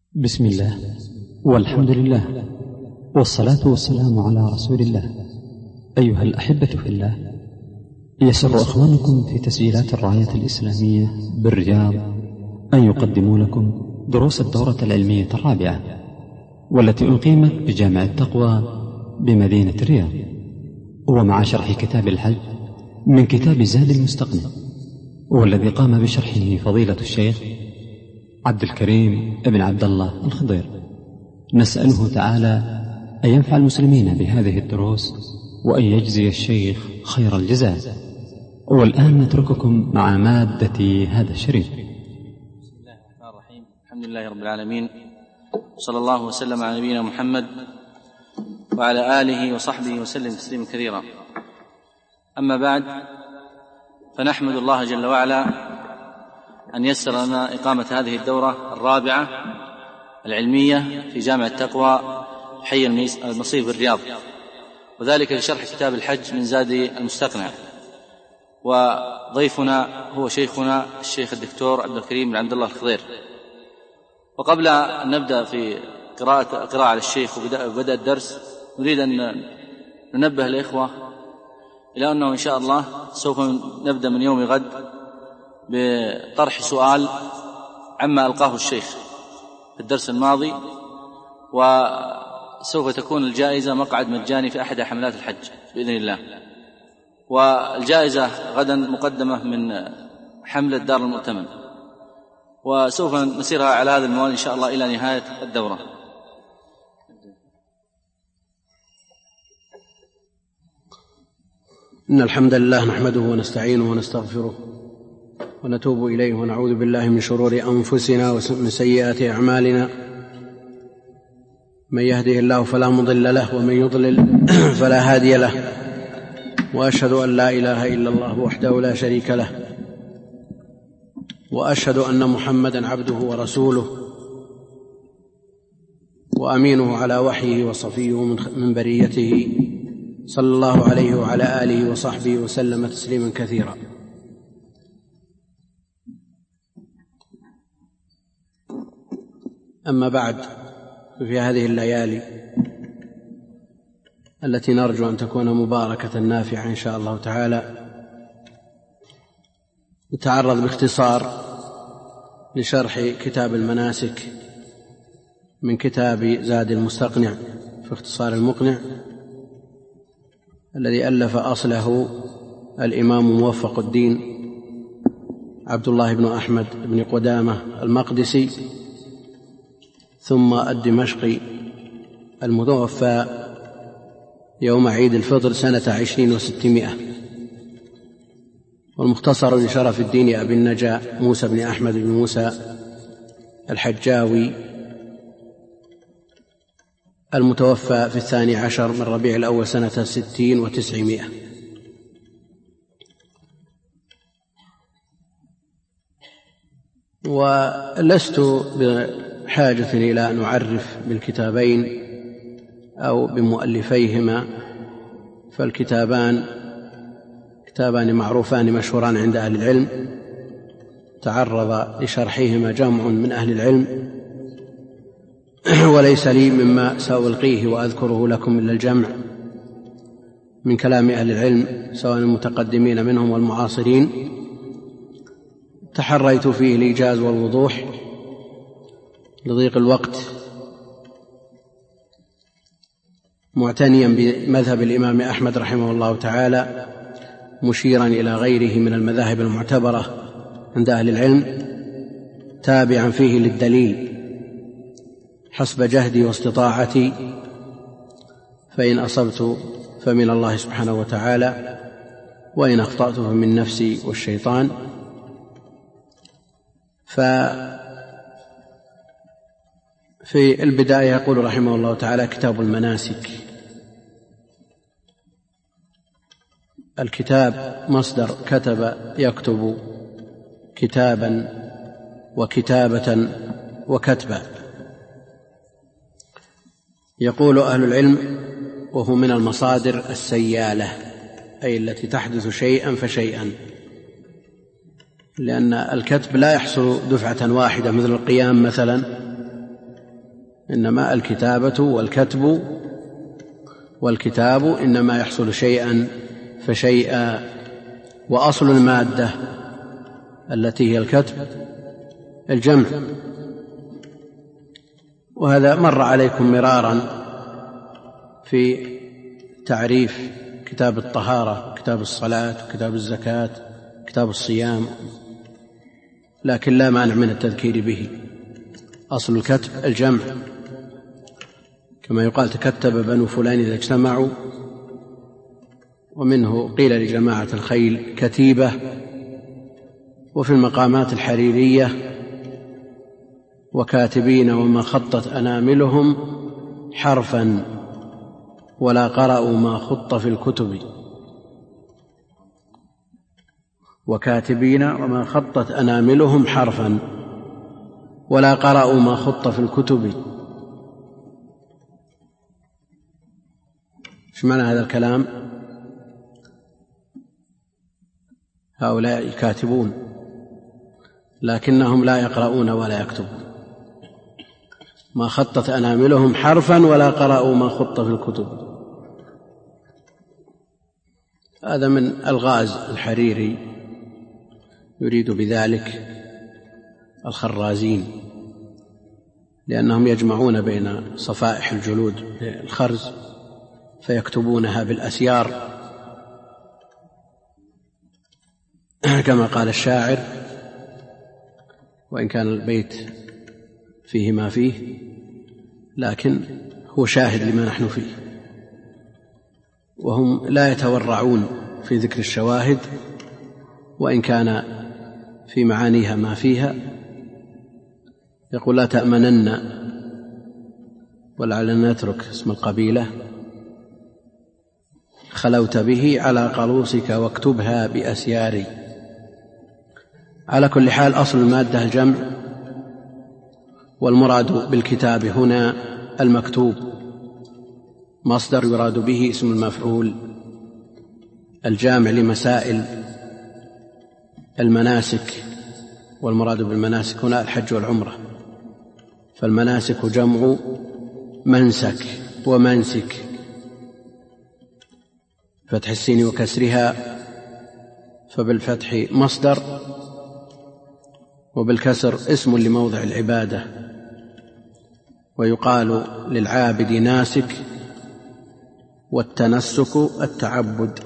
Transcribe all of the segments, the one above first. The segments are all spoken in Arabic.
بسم الله والحمد لله والصلاة والسلام على رسول الله. أيها الأحبة في الله، يسر إخوانكم في تسجيلات الراية الإسلامية بالرياض أن يقدموا لكم دروس الدورة العلمية الرابعة، والتي أقيمت بجامع التقوى بمدينة الرياض، ومع شرح كتاب الحج من كتاب زاد المستقنع، والذي قام بشرحه فضيلة الشيخ عبد الكريم بن عبد الله الخضير. نسأله تعالى أن ينفع المسلمين بهذه الدروس وأن يجزي الشيخ خير الجزاء. والآن نترككم مع مادة هذا الشريط. بسم الله الرحمن الرحيم. الحمد لله رب العالمين، صلى الله وسلم على نبينا محمد وعلى آله وصحبه وسلم تسليما كثيرا. أما بعد، فنحمد الله جل وعلا أن يسر لنا إقامة هذه الدورة الرابعة العلمية في جامع التقوى حي المصيف بالرياض، وذلك لشرح كتاب الحج من زاد المستقنع. وضيفنا هو شيخنا الشيخ الدكتور عبد الكريم بن عبد الله الخضير. وقبل أن نبدأ في قراءة على الشيخ وبدأ الدرس، نريد أن ننبه الإخوة إلى أنه إن شاء الله سوف نبدأ من يوم غد بطرح سؤال عما ألقاه الشيخ في الدرس الماضي، وسوف تكون الجائزة مقعد مجاني في أحد حملات الحج بإذن الله. والجائزة غدا مقدمة من حملة دار المؤتمن، وسوف نسيرها على هذا الموال إن شاء الله إلى نهاية الدورة. إن الحمد لله نحمده ونستعينه ونستغفره ونتوب إليه، ونعوذ بالله من شرور أنفسنا ومن سيئات أعمالنا. من يهده الله فلا مضل له، ومن يضلل فلا هادي له. وأشهد أن لا إله إلا الله وحده لا شريك له، وأشهد أن محمدا عبده ورسوله وأمينه على وحيه وصفيه من بريته، صلى الله عليه وعلى آله وصحبه وسلم تسليما كثيرا. أما بعد، في هذه الليالي التي نرجو أن تكون مباركة نافعة إن شاء الله تعالى، نتعرض باختصار لشرح كتاب المناسك من كتاب زاد المستقنع في اختصار المقنع، الذي ألف أصله الإمام موفق الدين عبد الله بن أحمد بن قدامة المقدسي، ثم الدمشقي، المتوفى يوم عيد الفطر سنة 20 و600. والمختصر لشرف الدين أبي النجا موسى بن أحمد بن موسى الحجاوي، المتوفى في 12 من ربيع الأول سنة 60 و900. ولست بحاجة إلى أن أعرف بالكتابين أو بمؤلفيهما، فالكتابان كتابان معروفان مشهوران عند أهل العلم، تعرض لشرحهما جمع من أهل العلم، وليس لي مما سألقيه وأذكره لكم إلا الجمع من كلام أهل العلم سواء المتقدمين منهم والمعاصرين. تحريت فيه الإيجاز والوضوح لضيق الوقت، معتنيا بمذهب الإمام أحمد رحمه الله تعالى، مشيرا إلى غيره من المذاهب المعتبرة عند أهل العلم، تابعا فيه للدليل حسب جهدي واستطاعتي، فإن أصبت فمن الله سبحانه وتعالى، وإن أخطأت فمن نفسي والشيطان. في البداية يقول رحمه الله تعالى: كتاب المناسك. الكتاب مصدر كتب يكتب كتابا وكتابة وكتبا. يقول أهل العلم: وهو من المصادر السيالة، أي التي تحدث شيئا فشيئا، لأن الكتب لا يحصل دفعة واحدة مثل القيام مثلا، إنما الكتابة والكتاب إنما يحصل شيئا فشيئا، وأصل المادة التي هي الكتب الجمع. وهذا مر عليكم مرارا في تعريف كتاب الطهارة، كتاب الصلاة، كتاب الزكاة، كتاب الصيام، لكن لا مانع من التذكير به. أصل الكتب الجمع، كما يقال تكتب بنو فلان إذا اجتمعوا، ومنه قيل لجماعة الخيل كتيبة. وفي المقامات الحريرية وكاتبين وما خطت أناملهم حرفا ولا قرأوا ما خط في الكتب، وكاتبين وما خطت أناملهم حرفا ولا قرأوا ما خط في الكتب. ايش معنى هذا الكلام؟ هؤلاء كاتبون لكنهم لا يقرؤون ولا يكتبون. ما خطت أناملهم حرفا ولا قرأوا ما خط في الكتب. هذا من ألغاز الحريري، يريد بذلك الخرازين، لأنهم يجمعون بين صفائح الجلود الخرز فيكتبونها بالأسيار، كما قال الشاعر: وإن كان البيت فيه ما فيه لكن هو شاهد لما نحن فيه. وهم لا يتورعون في ذكر الشواهد، وإن كان في معانيها ما فيها. يقول: لا تأمنن، ولعلنا نترك اسم القبيلة، خلوت به على قلوصك واكتبها بأسياري. على كل حال أصل المادة الجمع، والمراد بالكتاب هنا المكتوب، مصدر يراد به اسم المفعول الجامع لمسائل المناسك. والمراد بالمناسك هنا الحج والعمرة، فالمناسك جمع منسك ومنسك، فتح السين وكسرها، فبالفتح مصدر وبالكسر اسم لموضع العبادة. ويقال للعابد ناسك، والتنسك التعبد،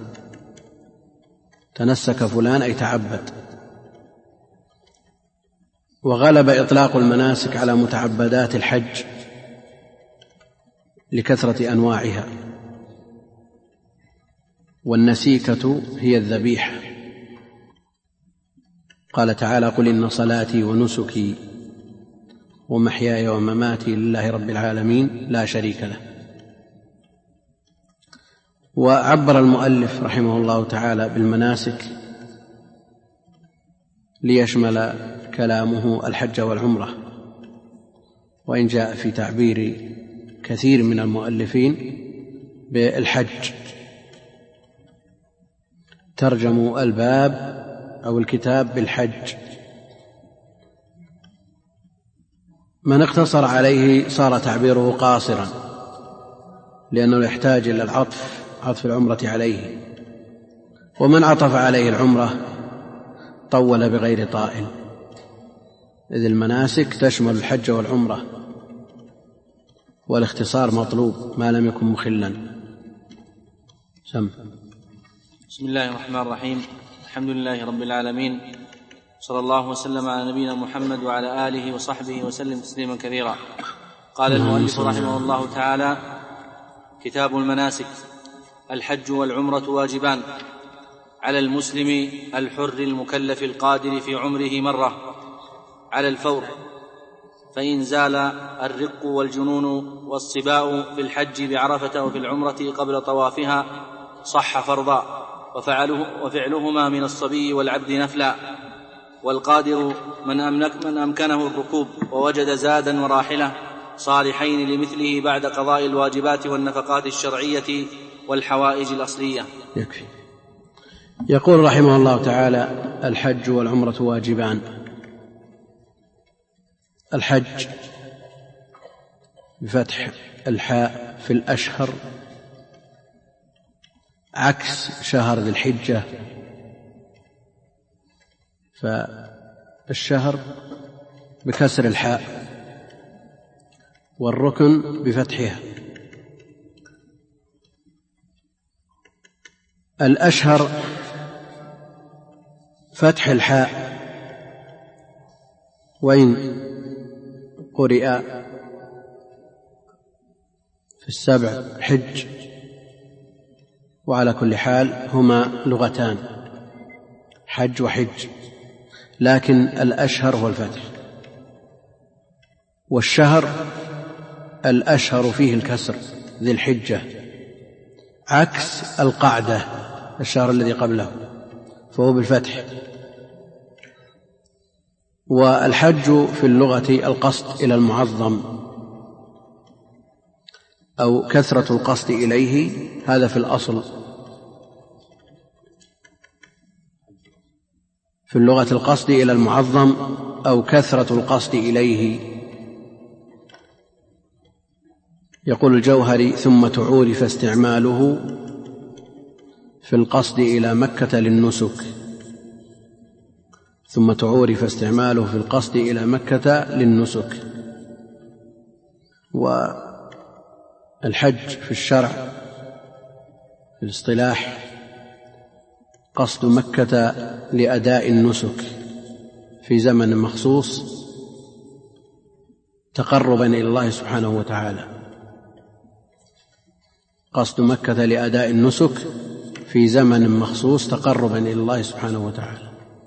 تنسك فلان أي تعبد. وغلب إطلاق المناسك على متعبدات الحج لكثرة أنواعها، والنسيكة هي الذبيحة. قال تعالى: قل إن صلاتي ونسكي ومحياي ومماتي لله رب العالمين لا شريك له. وعبر المؤلف رحمه الله تعالى بالمناسك ليشمل كلامه الحج والعمرة، وإن جاء في تعبير كثير من المؤلفين بالحج. ترجموا الباب أو الكتاب بالحج. من اقتصر عليه صار تعبيره قاصرا، لأنه يحتاج إلى عطف العمرة عليه، ومن عطف عليه العمرة طول بغير طائل، إذ المناسك تشمل الحج والعمرة، والاختصار مطلوب ما لم يكن مخلا. بسم الله الرحمن الرحيم. الحمد لله رب العالمين، صلى الله وسلم على نبينا محمد وعلى آله وصحبه وسلم تسليما كثيرا. قال المؤلف رحمه الله تعالى: كتاب المناسك. الحج والعمرة واجبان على المسلم الحر المكلف القادر في عمره مرة على الفور، فإن زال الرق والجنون والصباء في الحج بعرفة وفي العمرة قبل طوافها صح فرضا، وفعلهما من الصبي والعبد نفلا. والقادر من أمكنه الركوب ووجد زادا وراحلة صالحين لمثله بعد قضاء الواجبات والنفقات الشرعية والحوائج الأصلية. يكفي. يقول رحمه الله تعالى: الحج والعمرة واجبان. الحج بفتح الحاء في الأشهر عكس شهر ذي الحجة، فالشهر بكسر الحاء والركن بفتحها. الأشهر فتح الحاء وإن قرئ في السبع حج، وعلى كل حال هما لغتان حج وحج، لكن الأشهر هو الفتح. والشهر الأشهر فيه الكسر ذي الحجة عكس القعدة الشهر الذي قبله فهو بالفتح. والحج في اللغة القصد إلى المعظم أو كثرة القصد إليه، هذا في الأصل في اللغة القصد إلى المعظم أو كثرة القصد إليه. يقول الجوهري: ثم تعورف استعماله في القصد إلى مكة للنسك. ثم تعورف استعماله في القصد إلى مكة للنسك. والحج في الشرع في الاصطلاح قصد مكة لأداء النسك في زمن مخصوص تقربا إلى الله سبحانه وتعالى. قصد مكة لأداء النسك في زمن مخصوص تقربا إلى الله سبحانه وتعالى.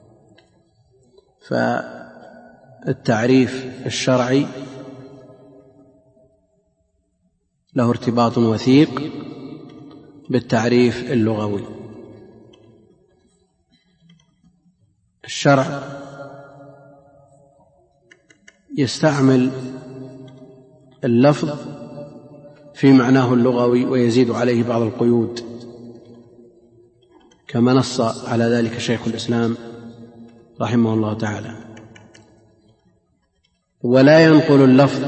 فالتعريف الشرعي له ارتباط وثيق بالتعريف اللغوي. الشرع يستعمل اللفظ في معناه اللغوي ويزيد عليه بعض القيود، كما نص على ذلك شيخ الإسلام رحمه الله تعالى. ولا ينقل اللفظ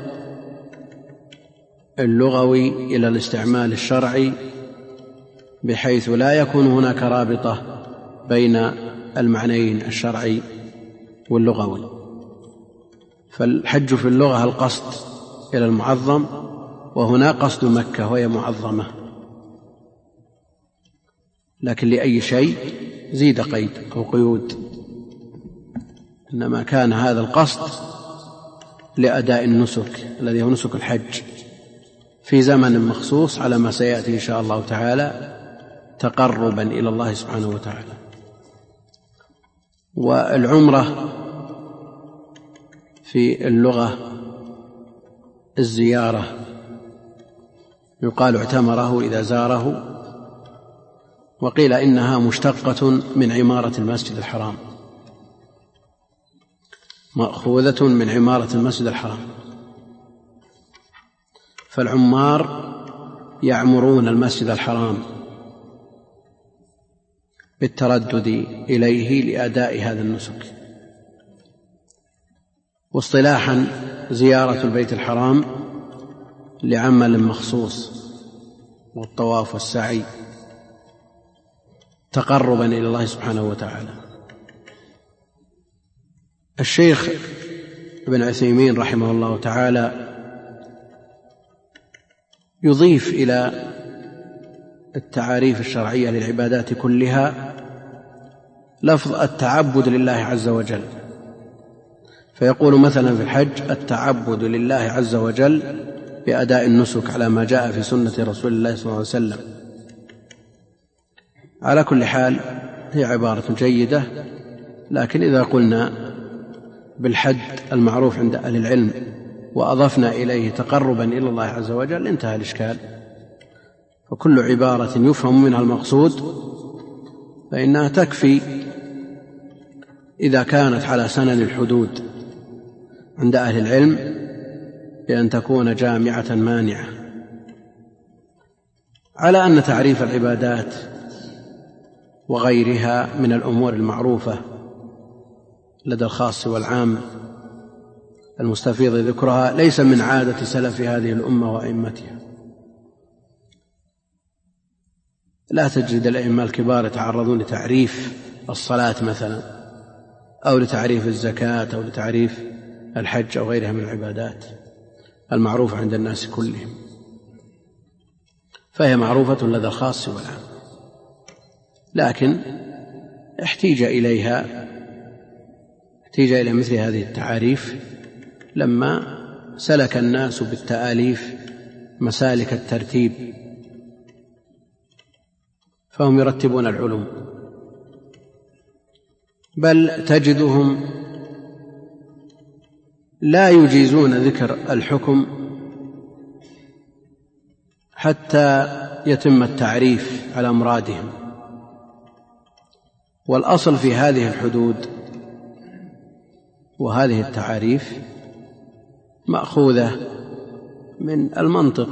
اللغوي إلى الاستعمال الشرعي بحيث لا يكون هناك رابطة بين المعنيين الشرعي واللغوي. فالحج في اللغة القصد إلى المعظم، وهنا قصد مكة وهي معظمة، لكن لأي شيء زيد قيد أو قيود، إنما كان هذا القصد لأداء النسك الذي هو نسك الحج في زمن مخصوص على ما سيأتي إن شاء الله تعالى تقربا إلى الله سبحانه وتعالى. والعمرة في اللغة الزيارة، يقال اعتمره إذا زاره، وقيل إنها مشتقة من عمارة المسجد الحرام، مأخوذة من عمارة المسجد الحرام. فالعمار يعمرون المسجد الحرام بالتردد إليه لأداء هذا النسك. واصطلاحا زيارة البيت الحرام لعمل مخصوص والطواف والسعي تقربا إلى الله سبحانه وتعالى. الشيخ ابن عثيمين رحمه الله تعالى يضيف إلى التعاريف الشرعية للعبادات كلها لفظ التعبد لله عز وجل، فيقول مثلا في الحج: التعبد لله عز وجل بأداء النسك على ما جاء في سنة رسول الله صلى الله عليه وسلم. على كل حال هي عبارة جيدة، لكن إذا قلنا بالحد المعروف عند أهل العلم وأضفنا إليه تقربا إلى الله عز وجل انتهى الإشكال. فكل عبارة يفهم منها المقصود فإنها تكفي إذا كانت على سنن الحدود عند أهل العلم بأن تكون جامعة مانعة. على أن تعريف العبادات وغيرها من الأمور المعروفة لدى الخاص والعام المستفيض ذكرها ليس من عادة سلف هذه الأمة وأئمتها. لا تجد الأئمة الكبار يتعرضون لتعريف الصلاة مثلا، أو لتعريف الزكاة، أو لتعريف الحج أو غيرها من العبادات المعروفة عند الناس كلهم، فهي معروفة لدى الخاص والعام، لكن احتيج إلى مثل هذه التعاريف لما سلك الناس بالتآليف مسالك الترتيب، فهم يرتبون العلوم، بل تجدهم لا يجيزون ذكر الحكم حتى يتم التعريف على مرادهم. والأصل في هذه الحدود وهذه التعاريف مأخوذة من المنطق،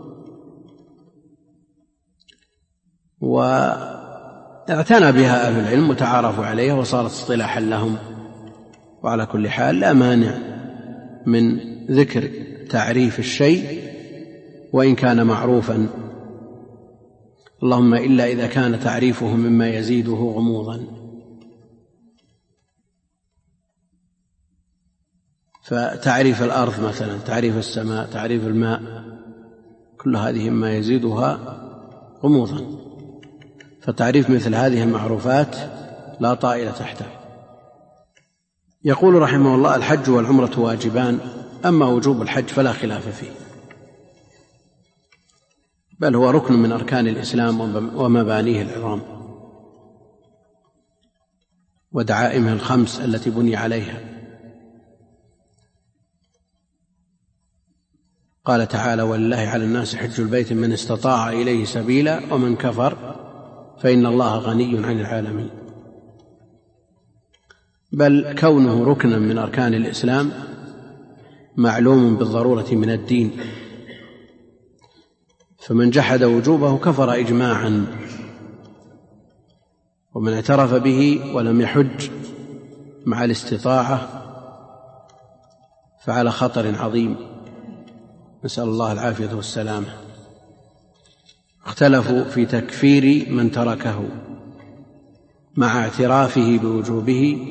واعتنى بها أهل العلم وتعارفوا عليها وصارت اصطلاحا لهم. وعلى كل حال لا مانع من ذكر تعريف الشيء وإن كان معروفا، اللهم إلا إذا كان تعريفه مما يزيده غموضا. فتعريف الأرض مثلا، تعريف السماء، تعريف الماء، كل هذه مما يزيدها غموضا، فتعريف مثل هذه المعروفات لا طائل تحته. يقول رحمه الله: الحج والعمرة واجبان، أما وجوب الحج فلا خلاف فيه، بل هو ركن من أركان الإسلام ومبانيه العظام ودعائمه الخمس التي بني عليها. قال تعالى: ولله على الناس حج البيت من استطاع إليه سبيلا ومن كفر فإن الله غني عن العالمين. بل كونه ركنا من أركان الإسلام معلوم بالضرورة من الدين، فمن جحد وجوبه كفر إجماعا، ومن اعترف به ولم يحج مع الاستطاعة فعلى خطر عظيم، نسأل الله العافية والسلامة. اختلفوا في تكفير من تركه مع اعترافه بوجوبه.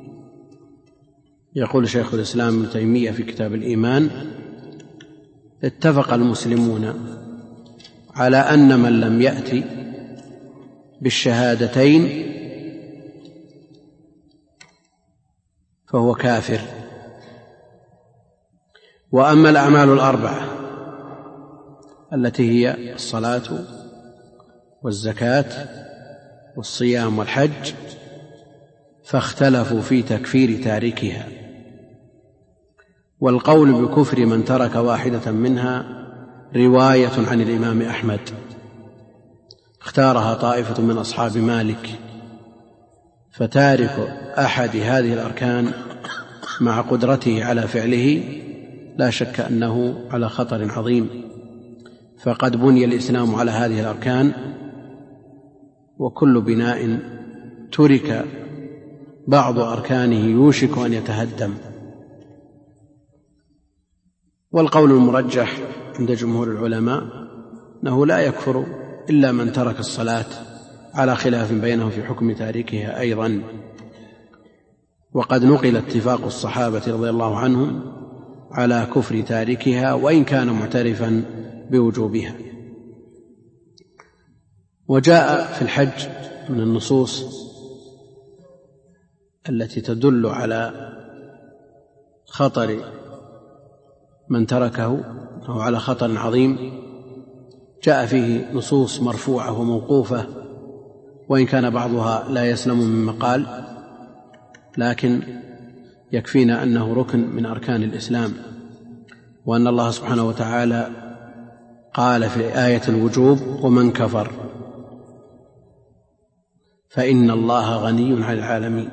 يقول شيخ الإسلام ابن تيمية في كتاب الإيمان: اتفق المسلمون على أن من لم يأتي بالشهادتين فهو كافر. وأما الأعمال الأربعة التي هي الصلاة والزكاة والصيام والحج فاختلفوا في تكفير تاركها، والقول بكفر من ترك واحدة منها رواية عن الإمام أحمد، اختارها طائفة من أصحاب مالك، فتارك أحد هذه الأركان مع قدرته على فعله لا شك أنه على خطر عظيم، فقد بني الإسلام على هذه الأركان، وكل بناء ترك بعض أركانه يوشك أن يتهدم. والقول المرجح عند جمهور العلماء أنه لا يكفر إلا من ترك الصلاة، على خلاف بينهم في حكم تاركها أيضا. وقد نقل اتفاق الصحابة رضي الله عنهم على كفر تاركها وإن كان معترفا بوجوبها. وجاء في الحج من النصوص التي تدل على خطر من تركه أو على خطر عظيم، جاء فيه نصوص مرفوعة وموقوفة، وإن كان بعضها لا يسلم من مقال، لكن يكفينا أنه ركن من أركان الإسلام، وأن الله سبحانه وتعالى قال في آية الوجوب: ومن كفر فإن الله غني عن العالمين.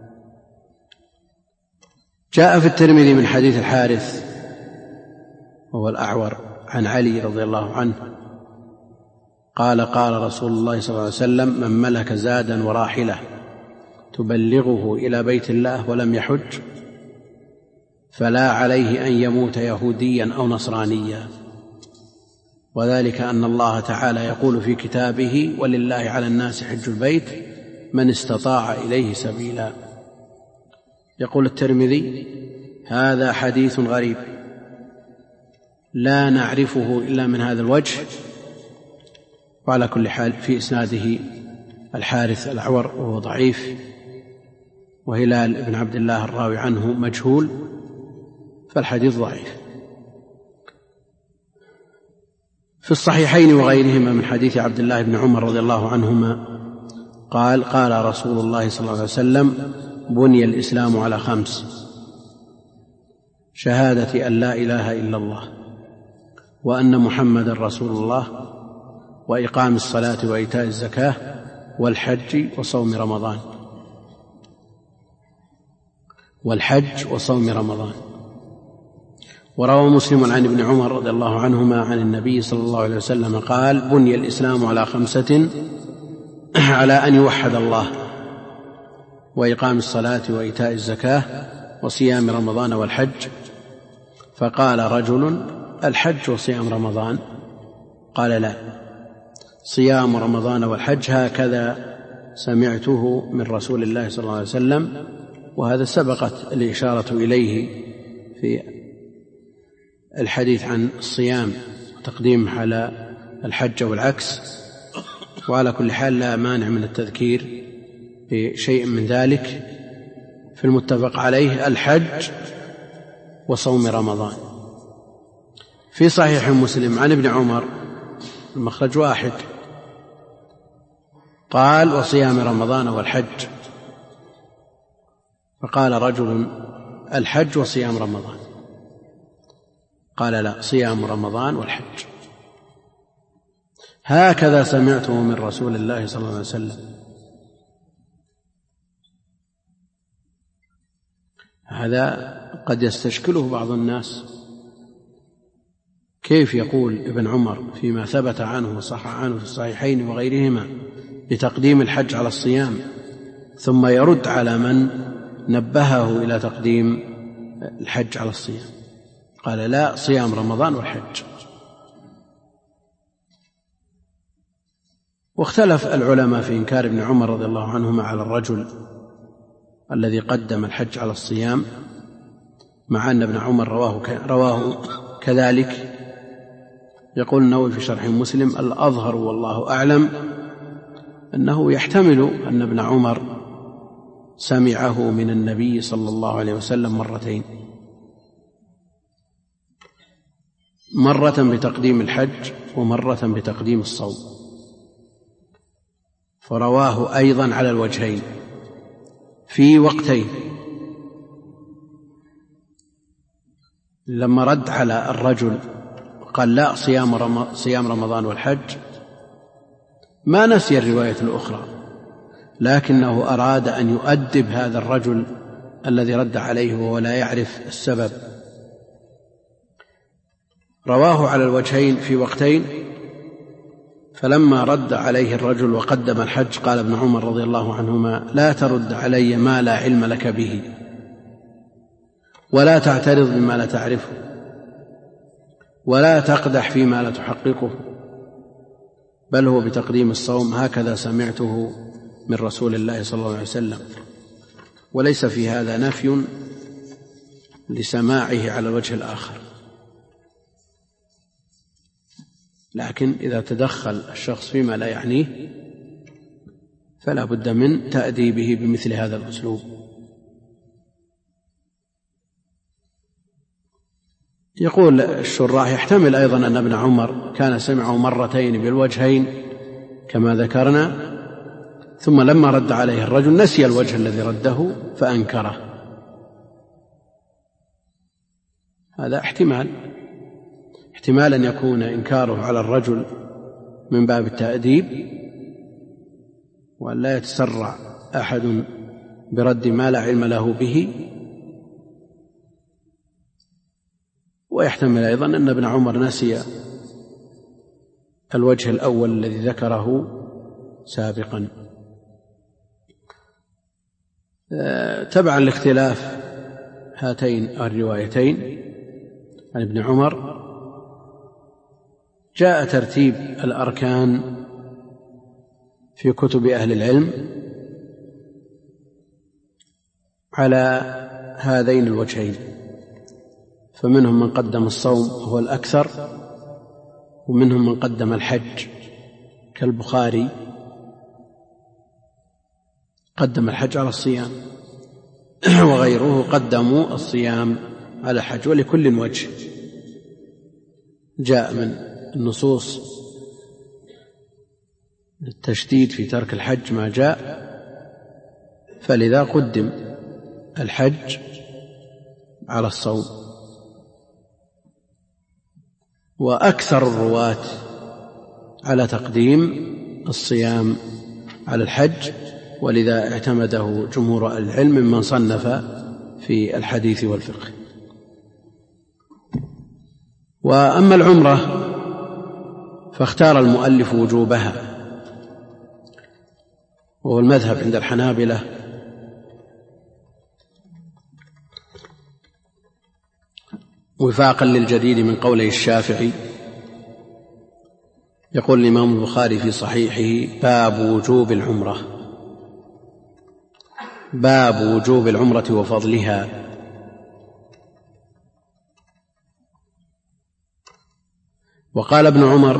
جاء في الترمذي من حديث الحارث وهو الأعور عن علي رضي الله عنه قال: قال رسول الله صلى الله عليه وسلم: من ملك زادا وراحلة تبلغه إلى بيت الله ولم يحج فلا عليه أن يموت يهوديا أو نصرانيا، وذلك أن الله تعالى يقول في كتابه: ولله على الناس حج البيت من استطاع إليه سبيلا. يقول الترمذي: هذا حديث غريب لا نعرفه إلا من هذا الوجه. وعلى كل حال في إسناده الحارث الأعور وهو ضعيف، وهلال بن عبد الله الراوي عنه مجهول، فالحديث ضعيف. في الصحيحين وغيرهما من حديث عبد الله بن عمر رضي الله عنهما قال: قال رسول الله صلى الله عليه وسلم: بني الإسلام على 5: شهادة أن لا إله إلا الله وأن محمدا رسول الله وإقام الصلاة وإيتاء الزكاة والحج وصوم رمضان. وروى مسلم عن ابن عمر رضي الله عنهما عن النبي صلى الله عليه وسلم قال: بني الإسلام على 5: على أن يوحد الله وإقام الصلاة وإيتاء الزكاة وصيام رمضان والحج. فقال رجل: الحج وصيام رمضان؟ قال: لا، صيام رمضان والحج، هكذا سمعته من رسول الله صلى الله عليه وسلم. وهذا سبقت الإشارة إليه في الحديث عن الصيام وتقديمه على الحج والعكس. وعلى كل حال لا مانع من التذكير بشيء من ذلك في المتفق عليه: الحج وصوم رمضان. في صحيح مسلم عن ابن عمر المخرج واحد، قال: وصيام رمضان والحج. فقال رجل: الحج وصيام رمضان؟ قال: لا، صيام رمضان والحج. هكذا سمعته من رسول الله صلى الله عليه وسلم. هذا قد يستشكله بعض الناس: كيف يقول ابن عمر فيما ثبت عنه وصح عنه في الصحيحين وغيرهما بتقديم الحج على الصيام، ثم يرد على من نبهه إلى تقديم الحج على الصيام؟ قال: لا، صيام رمضان والحج. واختلف العلماء في إنكار ابن عمر رضي الله عنهما على الرجل الذي قدم الحج على الصيام، مع أن ابن عمر رواه كذلك. يقول النووي في شرح مسلم: الأظهر والله أعلم أنه يحتمل أن ابن عمر سمعه من النبي صلى الله عليه وسلم مرتين: مرة بتقديم الحج ومرة بتقديم الصوم، فرواه أيضا على الوجهين في وقتين. لما رد على الرجل قال: لا، صيام رمضان والحج، ما نسي الرواية الأخرى، لكنه أراد أن يؤدب هذا الرجل الذي رد عليه وهو لا يعرف السبب. رواه على الوجهين في وقتين. فلما رد عليه الرجل وقدم الحج قال ابن عمر رضي الله عنهما: لا ترد علي ما لا علم لك به، ولا تعترض بما لا تعرفه، ولا تقدح فيما لا تحققه، بل هو بتقديم الصوم، هكذا سمعته من رسول الله صلى الله عليه وسلم. وليس في هذا نفي لسماعه على الوجه الآخر، لكن إذا تدخل الشخص فيما لا يعنيه فلا بد من تأديبه بمثل هذا الأسلوب. يقول الشراح: يحتمل أيضا أن ابن عمر كان سمعه مرتين بالوجهين كما ذكرنا، ثم لما رد عليه الرجل نسي الوجه الذي رده فأنكره. هذا احتمال أن يكون إنكاره على الرجل من باب التأديب، وأن لا يتسرع أحد برد ما لا علم له به. ويحتمل أيضا أن ابن عمر نسي الوجه الأول الذي ذكره سابقا. تبعا لاختلاف هاتين الروايتين عن ابن عمر جاء ترتيب الأركان في كتب أهل العلم على هذين الوجهين، فمنهم من قدم الصوم وهو الأكثر، ومنهم من قدم الحج كالبخاري قدم الحج على الصيام، وغيره قدموا الصيام على الحج، ولكل وجه جاء من النصوص التشديد في ترك الحج ما جاء، فلذا قدم الحج على الصوم. وأكثر الرواة على تقديم الصيام على الحج، ولذا اعتمده جمهور العلم ممن صنف في الحديث والفقه. وأما العمرة فاختار المؤلف وجوبها، وهو المذهب عند الحنابلة، وفاقا للجديد من قوله الشافعي. يقول الإمام البخاري في صحيحه: باب وجوب العمرة، باب وجوب العمرة وفضلها. وقال ابن عمر،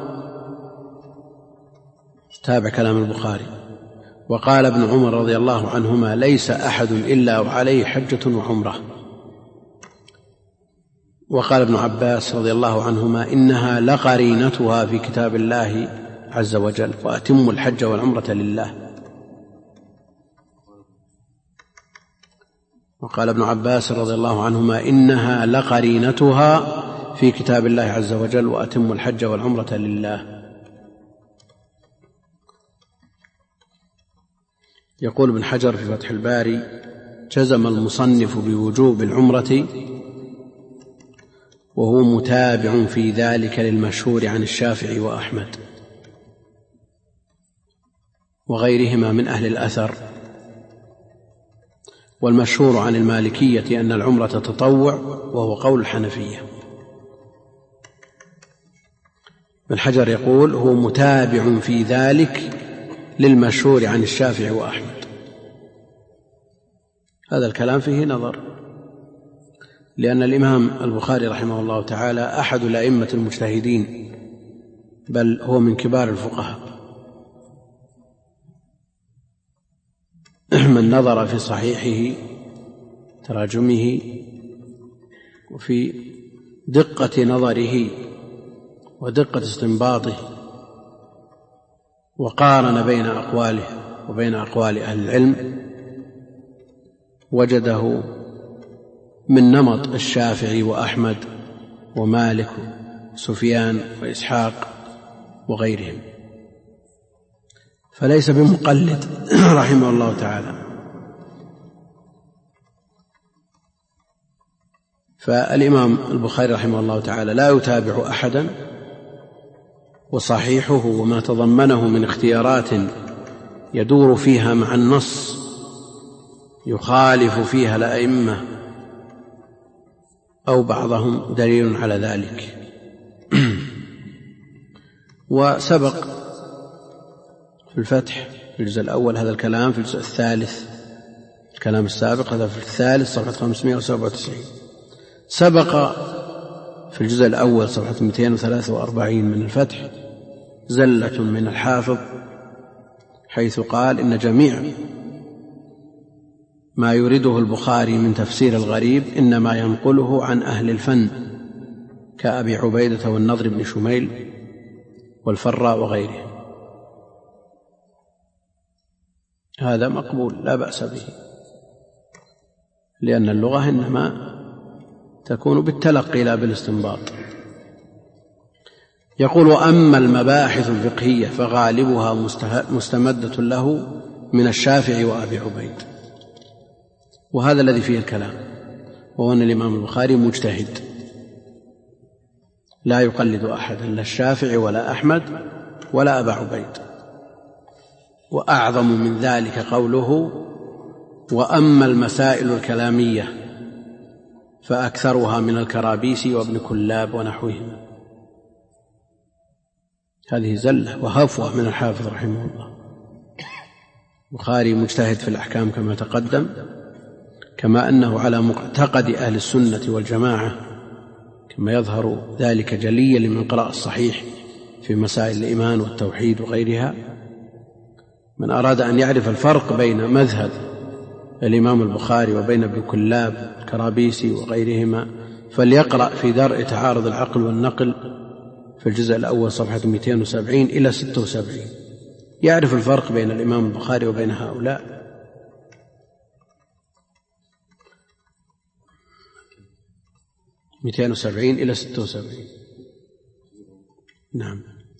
تابع كلام البخاري، وقال ابن عمر رضي الله عنهما: ليس أحد إلا وعليه حجة وعمرة. وقال ابن عباس رضي الله عنهما: إنها لقرينتها في كتاب الله عز وجل، وأتموا الحج والعمرة لله. وقال ابن عباس رضي الله عنهما: إنها لقرينتها في كتاب الله عز وجل، وأتموا الحج والعمرة لله. يقول ابن حجر في فتح الباري: جزم المصنف بوجوب العمرة، وهو متابع في ذلك للمشهور عن الشافعي وأحمد وغيرهما من أهل الأثر. والمشهور عن المالكية أن العمرة تطوع، وهو قول الحنفية. ابن حجر يقول: هو متابع في ذلك للمشهور عن الشافعي وأحمد. هذا الكلام فيه نظر، لأن الإمام البخاري رحمه الله تعالى أحد الأئمة المجتهدين، بل هو من كبار الفقهاء، من نظر في صحيحه تراجمه وفي دقة نظره ودقة استنباطه، وقارن بين أقواله وبين أقوال أهل العلم، وجده من نمط الشافعي وأحمد ومالك وسفيان وإسحاق وغيرهم، فليس بمقلد رحمه الله تعالى. فالإمام البخاري رحمه الله تعالى لا يتابع أحدا، وصحيحه وما تضمنه من اختيارات يدور فيها مع النص يخالف فيها الأئمة أو بعضهم دليل على ذلك. وسبق في الفتح في الجزء الأول هذا الكلام، في الجزء الثالث الكلام السابق هذا في الثالث صفحة 597. سبق في الجزء الأول صفحة 243 من الفتح زلة من الحافظ، حيث قال: إن جميع ما يريده البخاري من تفسير الغريب إنما ينقله عن أهل الفن كأبي عبيدة والنضر بن شميل والفراء وغيرهم. هذا مقبول لا بأس به، لأن اللغة إنما تكون بالتلقي لا بالاستنباط. يقول: وأما المباحث الفقهية فغالبها مستمدة له من الشافعي وأبي عبيد. وهذا الذي فيه الكلام، وهو أن الإمام البخاري مجتهد لا يقلد أحدا، لا الشافعي ولا أحمد ولا أبا عبيد. وأعظم من ذلك قوله: وأما المسائل الكلامية فأكثرها من الكرابيس وابن كلاب ونحوهما. هذه زلة وهفوة من الحافظ رحمه الله. البخاري مجتهد في الأحكام كما تقدم، كما أنه على معتقد أهل السنة والجماعة، كما يظهر ذلك جليا لمن قرأ الصحيح في مسائل الإيمان والتوحيد وغيرها. من أراد أن يعرف الفرق بين مذهب الإمام البخاري وبين ابن كلاب الكرابيسي وغيرهما فليقرأ في درء تعارض العقل والنقل في الجزء الأول صفحة 270 إلى 76، يعرف الفرق بين الإمام البخاري وبين هؤلاء. من 270 إلى 76. نعم.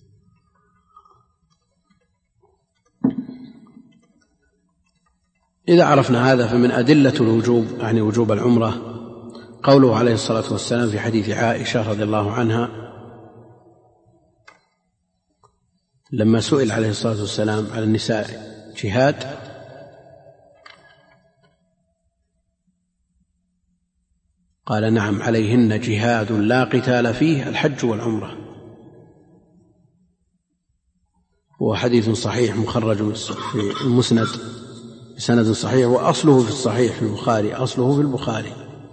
إذا عرفنا هذا فمن أدلة الوجوب، يعني وجوب العمرة، قوله عليه الصلاة والسلام في حديث عائشة رضي الله عنها لما سئل عليه الصلاة والسلام على النساء جهاد قال: نعم، عليهن جهاد لا قتال فيه الحج والعمرة. هو حديث صحيح مخرج في المسند بسند صحيح، وأصله في الصحيح في البخاري، أصله في البخاري.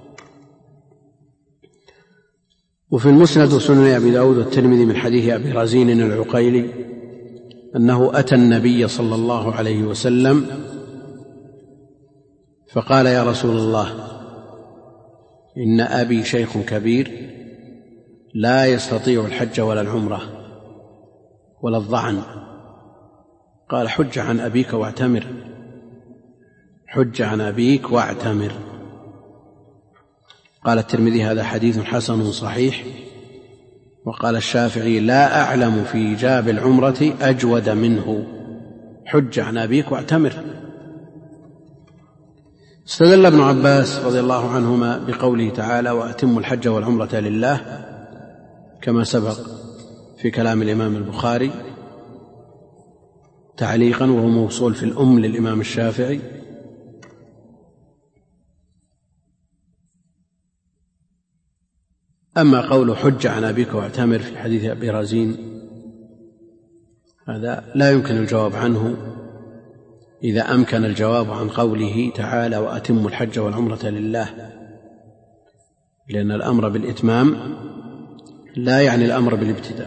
وفي المسند وسنن أبي داود والترمذي من حديث أبي رزين العقيلي أنه أتى النبي صلى الله عليه وسلم فقال: يا رسول الله، إن أبي شيخ كبير لا يستطيع الحج ولا العمرة ولا الظعن. قال: حج عن أبيك واعتمر، حج عن أبيك واعتمر. قال الترمذي: هذا حديث حسن صحيح. وقال الشافعي: لا أعلم في إيجاب العمرة أجود منه، حج عن أبيك واعتمر. استدل ابن عباس رضي الله عنهما بقوله تعالى: وأتموا الحج والعمرة لله، كما سبق في كلام الإمام البخاري تعليقا، وهو موصول في الأم للإمام الشافعي. أما قوله حج عن أبيك واعتمر في حديث أبي رزين هذا لا يمكن الجواب عنه إذا أمكن الجواب عن قوله تعالى: وأتموا الحج والعمرة لله، لأن الأمر بالإتمام لا يعني الأمر بالابتداء.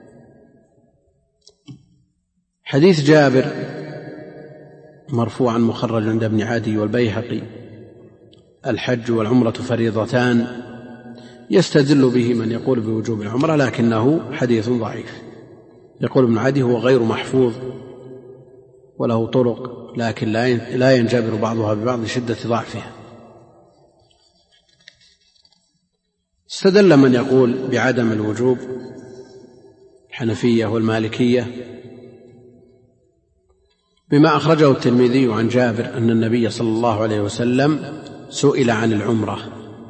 حديث جابر مرفوعا مخرج عند ابن عدي والبيهقي: الحج والعمرة فريضتان، يستدل به من يقول بوجوب العمرة، لكنه حديث ضعيف. يقول ابن عدي: هو غير محفوظ وله طرق، لكن لا ينجبر بعضها ببعض لشدة ضعفها. استدل من يقول بعدم الوجوب الحنفية والمالكية بما أخرجه الترمذي عن جابر أن النبي صلى الله عليه وسلم سئل عن العمرة: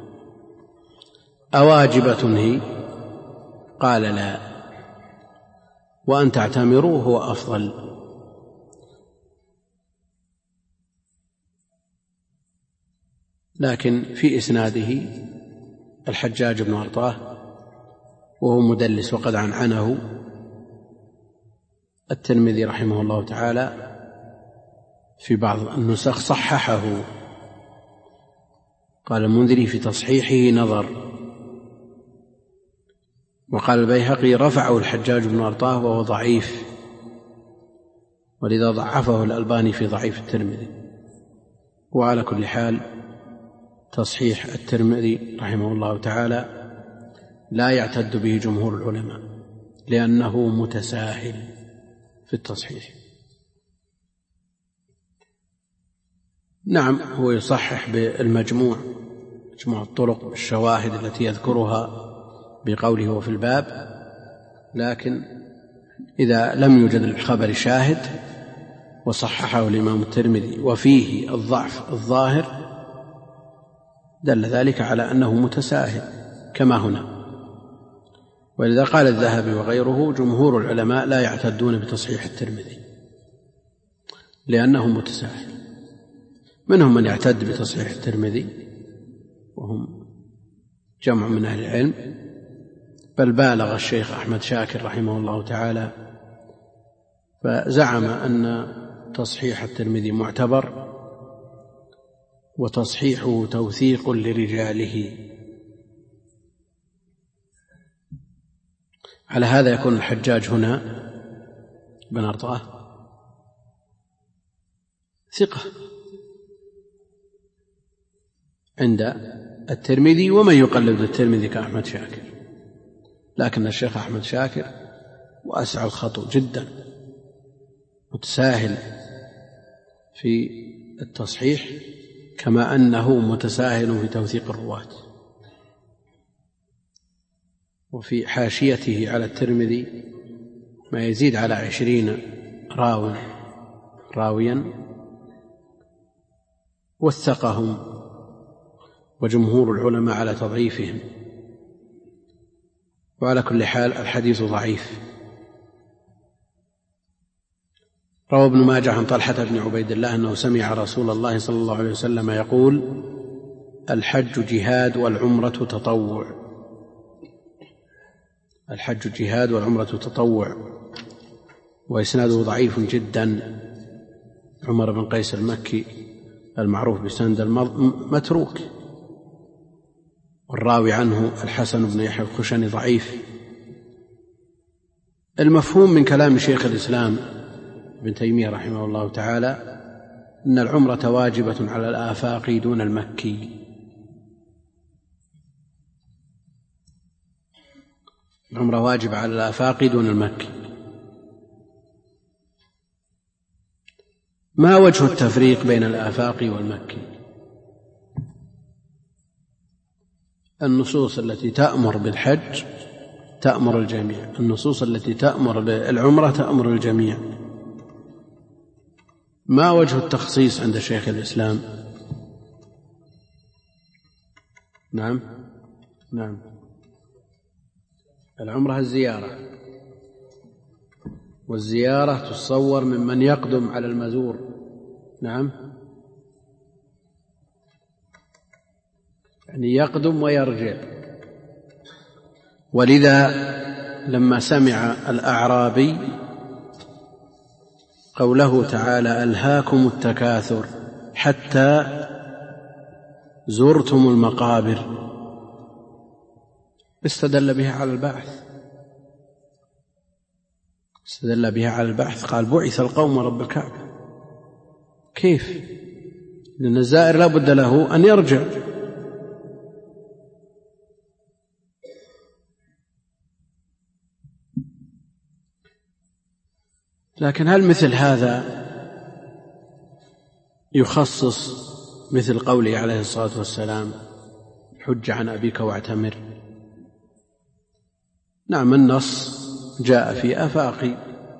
أواجبة هي؟ قال: لا، وأن تعتمروا هو أفضل. لكن في إسناده الحجاج بن أرطاه وهو مدلس، وقد عنعنه الترمذي رحمه الله تعالى في بعض النسخ، صححه. قال المنذري: في تصحيحه نظر. وقال البيهقي: رفعه الحجاج بن أرطاه وهو ضعيف، ولذا ضعفه الألباني في ضعيف الترمذي. وعلى كل حال تصحيح الترمذي رحمه الله تعالى لا يعتد به جمهور العلماء، لأنه متساهل في التصحيح. نعم، هو يصحح بالمجموع، مجموع الطرق بالشواهد التي يذكرها بقوله وفي الباب، لكن إذا لم يوجد الخبر شاهد وصححه الإمام الترمذي وفيه الضعف الظاهر دل ذلك على أنه متساهل كما هنا. ولذا قال الذهبي وغيره: جمهور العلماء لا يعتدون بتصحيح الترمذي لأنه متساهل. منهم من يعتد بتصحيح الترمذي وهم جمع من أهل العلم، بل بالغ الشيخ أحمد شاكر رحمه الله تعالى فزعم أن تصحيح الترمذي معتبر، وتصحيحه توثيق لرجاله. على هذا يكون الحجاج هنا بن أرطاه ثقة عند الترمذي ومن يقلد الترمذي كأحمد شاكر، لكن الشيخ أحمد شاكر واسع الخطو جدا، متساهل في التصحيح كما أنه متساهل في توثيق الرواة. وفي حاشيته على الترمذي ما يزيد على 20 راويا وثقهم، وجمهور العلماء على تضعيفهم. وعلى كل حال الحديث ضعيف. روى ابن ماجه عن طلحة بن عبيد الله أنه سمع رسول الله صلى الله عليه وسلم يقول: الحج جهاد والعمرة تطوع. الحج جهاد والعمرة تطوع، وإسناده ضعيف جدا. عمر بن قيس المكي المعروف بسند متروك، والراوي عنه الحسن بن يحيى الخشني ضعيف. المفهوم من كلام شيخ الإسلام ابن تيمية رحمه الله تعالى أن العمرة واجبة على الآفاق دون المكي. العمرة واجبة على الآفاق دون المكي. ما وجه التفريق بين الآفاق والمكي؟ النصوص التي تأمر بالحج تأمر الجميع، النصوص التي تأمر بالعمرة تأمر الجميع. ما وجه التخصيص عند شيخ الإسلام؟ نعم العمرة الزيارة، والزيارة تصور ممن يقدم على المزور. نعم، يعني يقدم ويرجع. ولذا لما سمع الأعرابي قوله تعالى: ألهاكم التكاثر حتى زرتم المقابر، استدل بها على البعث. استدل بها على البعث، قال: بعث القوم رب الكعبة. كيف؟ لأن الزائر لا بد له أن يرجع. لكن هل مثل هذا يخصص مثل قوله عليه الصلاة والسلام: حج عن أبيك واعتمر؟ نعم، النص جاء في آفاقي،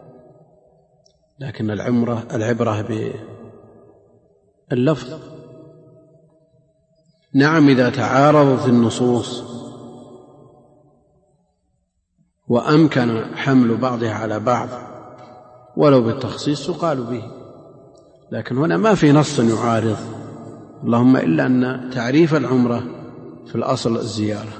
لكن العبرة باللفظ. نعم، إذا تعارضت النصوص وأمكن حمل بعضها على بعض ولو بالتخصيص يقال به، لكن هنا ما في نص يعارض، اللهم إلا أن تعريف العمرة في الأصل الزيارة.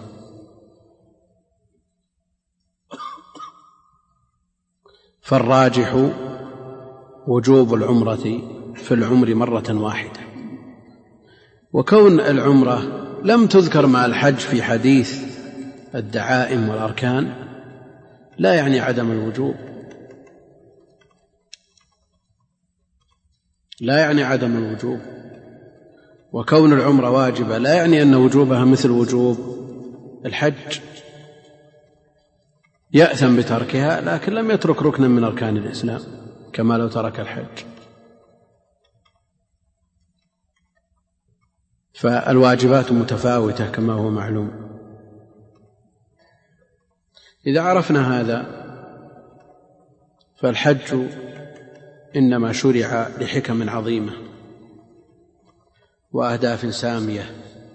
فالراجح وجوب العمرة في العمر مرة واحدة. وكون العمرة لم تذكر مع الحج في حديث الدعائم والأركان لا يعني عدم الوجوب، لا يعني عدم الوجوب. وكون العمرة واجبة لا يعني أن وجوبها مثل وجوب الحج، يأثم بتركها لكن لم يترك ركنا من أركان الإسلام كما لو ترك الحج. فالواجبات متفاوتة كما هو معلوم. إذا عرفنا هذا فالحج إنما شرع لحكم عظيمة وأهداف سامية.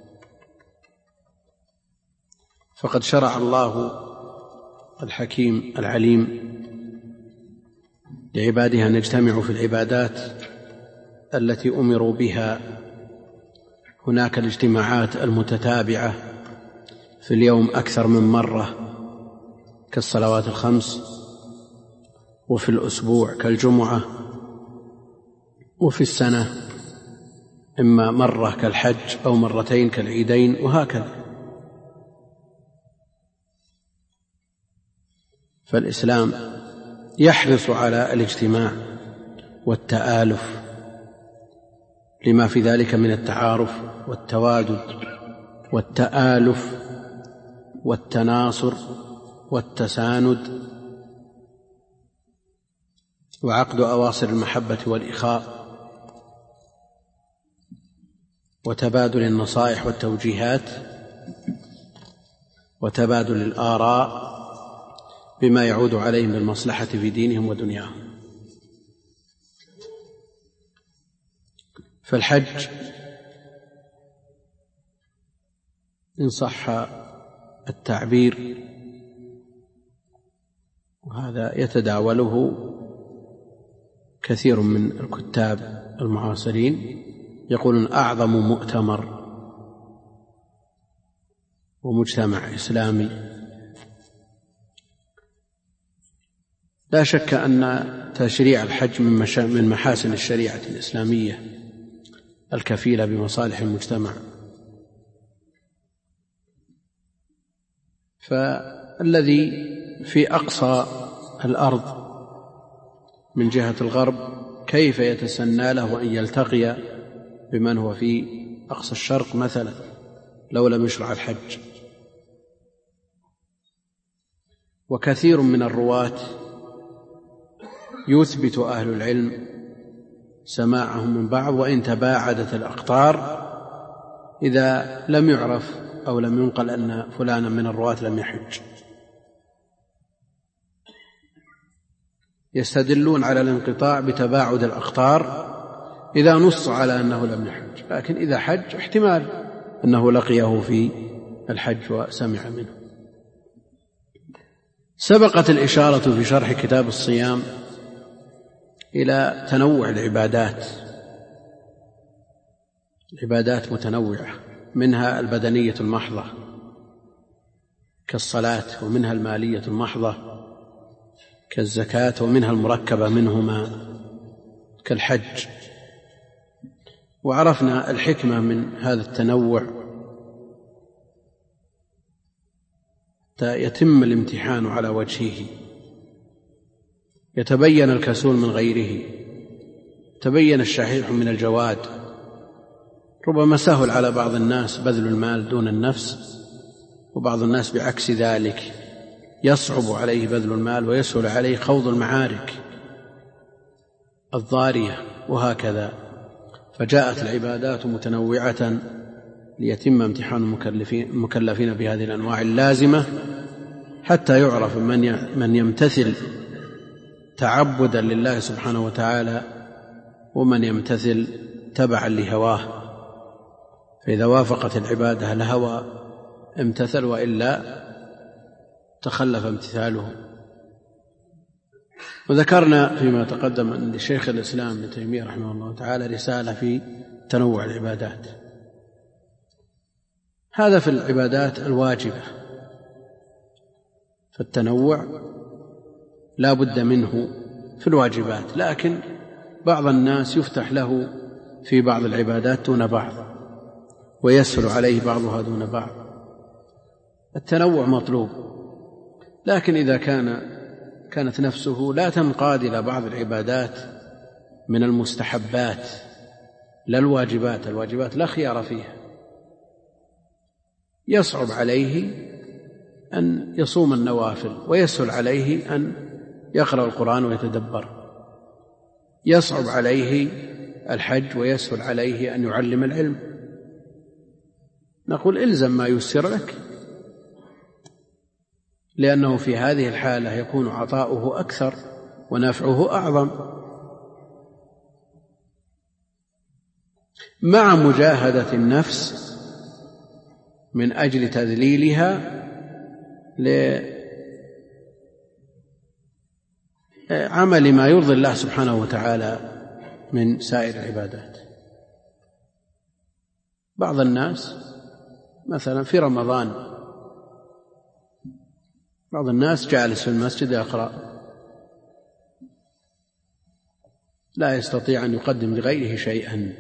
فقد شرع الله الحكيم العليم لعبادها أن يجتمعوا في العبادات التي أمروا بها. هناك الاجتماعات المتتابعة في اليوم أكثر من مرة كالصلوات الخمس، وفي الأسبوع كالجمعة، وفي السنة إما مرة كالحج أو مرتين كالعيدين، وهكذا. فالإسلام يحرص على الاجتماع والتآلف لما في ذلك من التعارف والتوادد والتآلف والتناصر والتساند وعقد أواصر المحبة والإخاء وتبادل النصائح والتوجيهات وتبادل الآراء بما يعود عليهم بالمصلحة في دينهم ودنياهم. فالحج إن صح التعبير، وهذا يتداوله كثير من الكتاب المعاصرين، يقولون أعظم مؤتمر ومجتمع إسلامي. لا شك أن تشريع الحج من محاسن الشريعة الإسلامية الكفيلة بمصالح المجتمع. فالذي في أقصى الأرض من جهة الغرب كيف يتسنى له أن يلتقي بمن هو في أقصى الشرق مثلا لو لم يشرع الحج؟ وكثير من الرواة يثبت أهل العلم سماعهم من بعض وإن تباعدت الأقطار، إذا لم يعرف أو لم ينقل أن فلانا من الرواة لم يحج. يستدلون على الانقطاع بتباعد الأقطار إذا نص على أنه لم يحج، لكن إذا حج احتمال أنه لقيه في الحج وسمع منه. سبقت الإشارة في شرح كتاب الصيام إلى تنوع العبادات متنوعة، منها البدنية المحضة كالصلاة، ومنها المالية المحضة كالزكاة، ومنها المركبة منهما كالحج. وعرفنا الحكمة من هذا التنوع حتى يتم الامتحان على وجهه، يتبين الكسول من غيره، تبين الشحيح من الجواد. ربما سهل على بعض الناس بذل المال دون النفس، وبعض الناس بعكس ذلك يصعب عليه بذل المال ويسهل عليه خوض المعارك الضارية، وهكذا. فجاءت العبادات متنوعة ليتم امتحان المكلفين بهذه الأنواع اللازمة، حتى يعرف من يمتثل تعبدا لله سبحانه وتعالى ومن يمتثل تبعا لهواه. فإذا وافقت العبادة الهوى امتثل، وإلا تخلف امتثاله. وذكرنا فيما تقدم أن لشيخ الإسلام ابن تيمية رحمه الله تعالى رسالة في تنوع العبادات. هذا في العبادات الواجبة، فالتنوع لا بد منه في الواجبات، لكن بعض الناس يفتح له في بعض العبادات دون بعض، ويسهل عليه بعضها دون بعض. التنوع مطلوب، لكن إذا كانت نفسه لا تنقاد إلى بعض العبادات من المستحبات لا الواجبات، الواجبات لا خيار فيها، يصعب عليه أن يصوم النوافل، ويسهل عليه أن يقرأ القرآن ويتدبر، يصعب عليه الحج ويسهل عليه أن يعلم العلم. نقول إلزم ما يسر لك، لأنه في هذه الحالة يكون عطاؤه أكثر ونفعه أعظم، مع مجاهدة النفس من أجل تذليلها لعمل ما يرضي الله سبحانه وتعالى من سائر العبادات. بعض الناس مثلا في رمضان بعض الناس جالس في المسجد يقرأ لا يستطيع أن يقدم لغيره شيئا،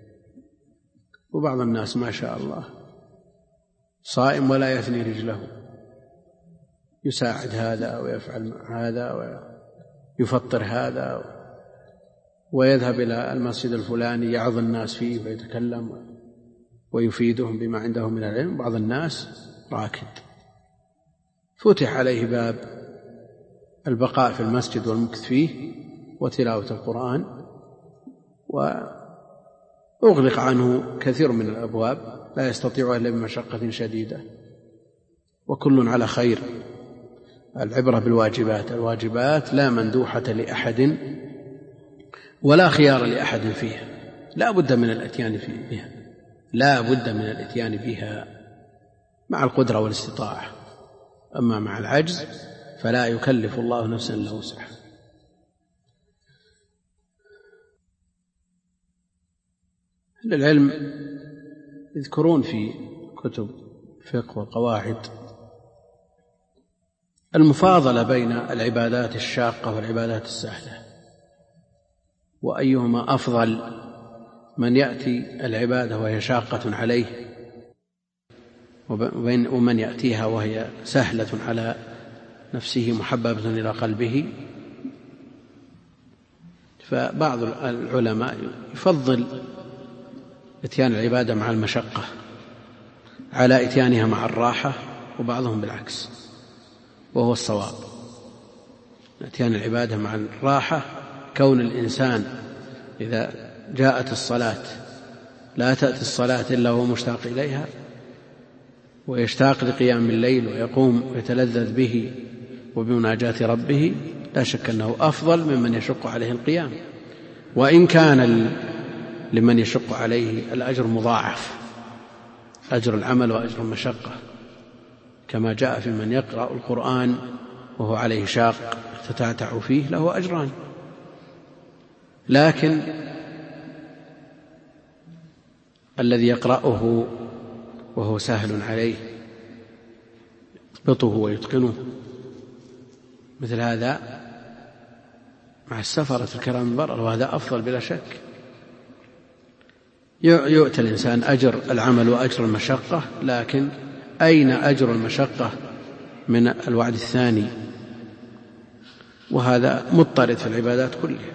وبعض الناس ما شاء الله صائم ولا يثني رجله، يساعد هذا ويفعل هذا ويفطر هذا ويذهب إلى المسجد الفلاني يعظ الناس فيه ويتكلم ويفيدهم بما عنده من العلم. بعض الناس راكد، فتح عليه باب البقاء في المسجد والمكث فيه وتلاوة القرآن، وأغلق عنه كثير من الأبواب لا يستطيع إلا بمشقة شديدة، وكل على خير. العبرة بالواجبات، الواجبات لا مندوحة لأحد ولا خيار لأحد فيها، لا بد من الاتيان بها، لا بد من الاتيان بها مع القدرة والاستطاعة. أما مع العجز فلا يكلف الله نفسا إلا وسعها. أهل العلم يذكرون في كتب الفقه والقواعد المفاضلة بين العبادات الشاقة والعبادات السهلة، وأيهما أفضل، من يأتي العبادة وهي شاقة عليه ومن يأتيها وهي سهلة على نفسه محببة إلى قلبه. فبعض العلماء يفضل اتيان العبادة مع المشقة على اتيانها مع الراحة، وبعضهم بالعكس، وهو الصواب. اتيان العبادة مع الراحة كون الإنسان إذا جاءت الصلاة لا تأتي الصلاة إلا وهو مشتاق إليها ويشتاق لقيام الليل ويقوم ويتلذذ به وبمناجاة ربه، لا شك أنه أفضل ممن يشق عليه القيام، وإن كان لمن يشق عليه الأجر مضاعف، أجر العمل وأجر المشقة، كما جاء في من يقرأ القرآن وهو عليه شاق يتتعتع فيه له أجران. لكن الذي يقرأه وهو سهل عليه يضبطه ويتقنه، مثل هذا مع السفرة الكرام البررة، وهذا أفضل بلا شك. يؤتى الإنسان أجر العمل وأجر المشقة، لكن أين أجر المشقة من الوعد الثاني؟ وهذا مضطرد في العبادات كلها.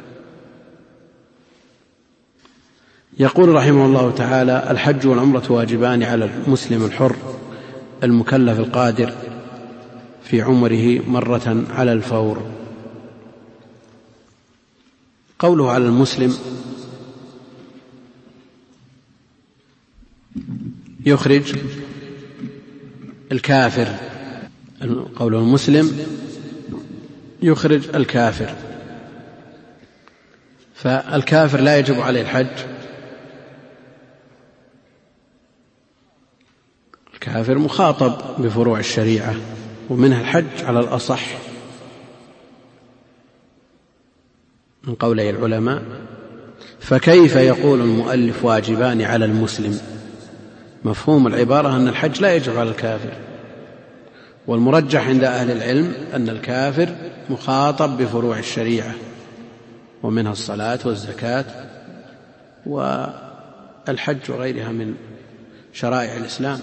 يقول رحمه الله تعالى: الحج والعمرة واجبان على المسلم الحر المكلف القادر في عمره مرة على الفور. قوله على المسلم يخرج الكافر، قوله المسلم يخرج الكافر، فالكافر لا يجب عليه الحج، الكافر مخاطب بفروع الشريعة ومنها الحج على الأصح من قولي العلماء. فكيف يقول المؤلف واجبان على المسلم؟ مفهوم العبارة أن الحج لا يجب على الكافر، والمرجح عند أهل العلم أن الكافر مخاطب بفروع الشريعة ومنها الصلاة والزكاة والحج وغيرها من شرائع الإسلام.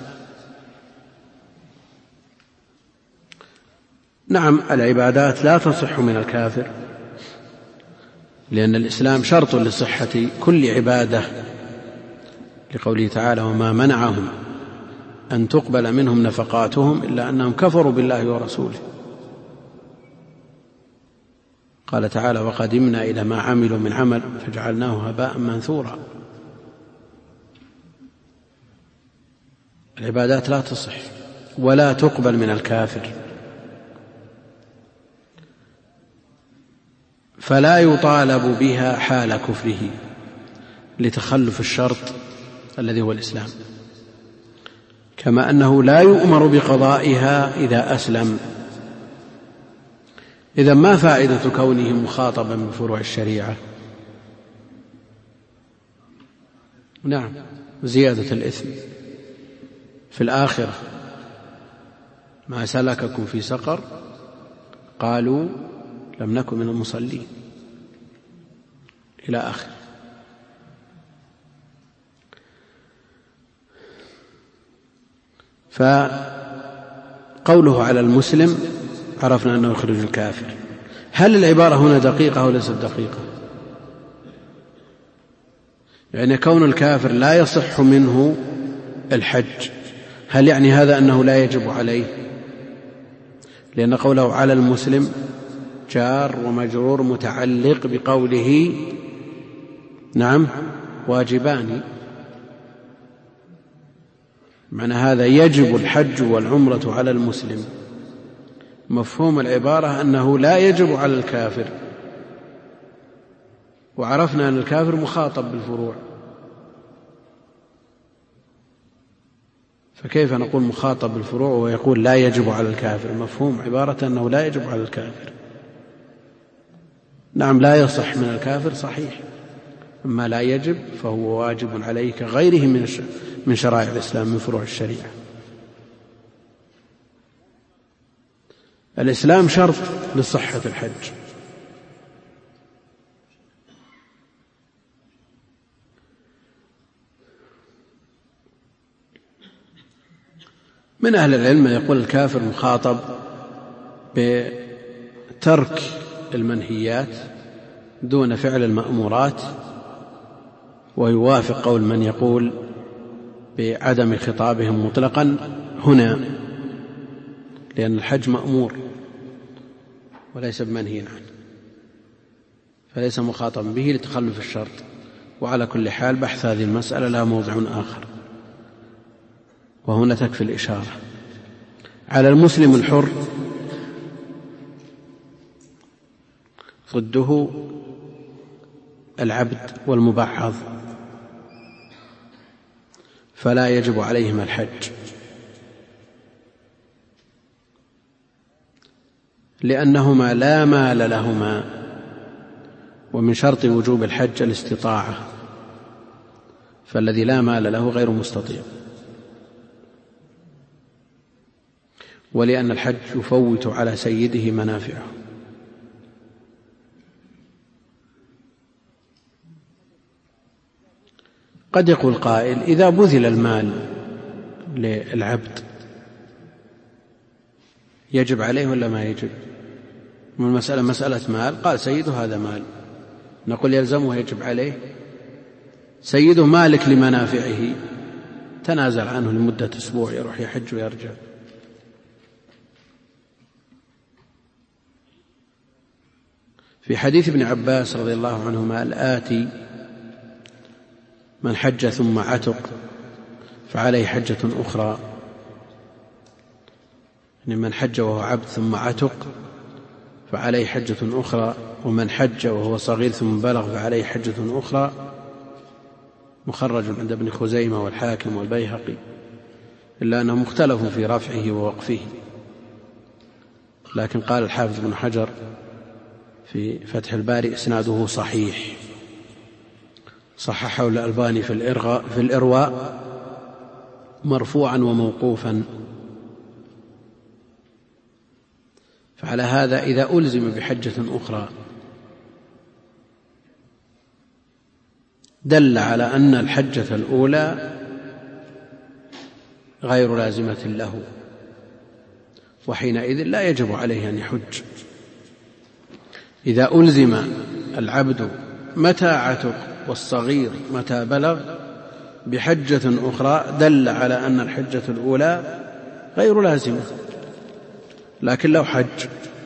نعم، العبادات لا تصح من الكافر، لأن الإسلام شرط لصحة كل عبادة، لقوله تعالى: وما منعهم أن تقبل منهم نفقاتهم إلا أنهم كفروا بالله ورسوله. قال تعالى: وقدمنا إلى ما عملوا من عمل فجعلناه هباء منثورا. العبادات لا تصح ولا تقبل من الكافر، فلا يطالب بها حال كفره لتخلف الشرط الذي هو الإسلام، كما أنه لا يؤمر بقضائها إذا أسلم. إذن ما فائدة كونه مخاطبا بفروع الشريعة؟ نعم، زيادة الإثم في الآخرة. ما سلككم في سقر قالوا لم نكن من المصلين إلى آخر. فقوله على المسلم عرفنا أنه يخرج الكافر. هل العبارة هنا دقيقة أو ليست دقيقة؟ يعني كون الكافر لا يصح منه الحج، هل يعني هذا أنه لا يجب عليه؟ لأن قوله على المسلم جار ومجرور متعلق بقوله نعم واجبان، معنى هذا يجب الحج والعمرة على المسلم. مفهوم العبارة أنه لا يجب على الكافر، وعرفنا أن الكافر مخاطب بالفروع، فكيف نقول مخاطب بالفروع ويقول لا يجب على الكافر؟ مفهوم عبارة أنه لا يجب على الكافر. نعم لا يصح من الكافر صحيح، أما لا يجب فهو واجب عليه كغيره من شرائع الإسلام من فروع الشريعة. الإسلام شرط لصحة الحج، من أهل العلم يقول الكافر مخاطب بترك المنهيات دون فعل المأمورات، ويوافق قول من يقول بعدم خطابهم مطلقا هنا، لأن الحج مأمور وليس بمنهي عنه، فليس مخاطبا به لتخلف الشرط. وعلى كل حال بحث هذه المسألة لها موضع آخر، وهنا تكفي الإشارة. على المسلم الحر ضده العبد والمبعض، فلا يجب عليهما الحج، لأنهما لا مال لهما، ومن شرط وجوب الحج الاستطاعة، فالذي لا مال له غير مستطيع. ولأن الحج يفوت على سيده منافعه. قد يقول قائل إذا بذل المال للعبد يجب عليه ولا ما يجب؟ من المسألة مسألة مال، قال سيده هذا مال، نقول يلزمه يجب عليه؟ سيده مالك لمنافعه، تنازل عنه لمدة أسبوع يروح يحج ويرجع. في حديث ابن عباس رضي الله عنهما الآتي: من حج ثم عتق فعليه حجة أخرى، يعني من حج وهو عبد ثم عتق فعليه حجة أخرى، ومن حج وهو صغير ثم بلغ فعليه حجة أخرى. مخرج عند ابن خزيمة والحاكم والبيهقي، إلا أنه مختلف في رفعه ووقفه، لكن قال الحافظ بن حجر في فتح الباري إسناده صحيح، صححه الألباني في الإرواء مرفوعا وموقوفا. فعلى هذا إذا ألزم بحجة أخرى دل على أن الحجة الأولى غير لازمة له، وحينئذ لا يجب عليه أن يحج. إذا ألزم العبد متى عتق والصغير متى بلغ بحجة أخرى دل على أن الحجة الأولى غير لازمة. لكن لو حج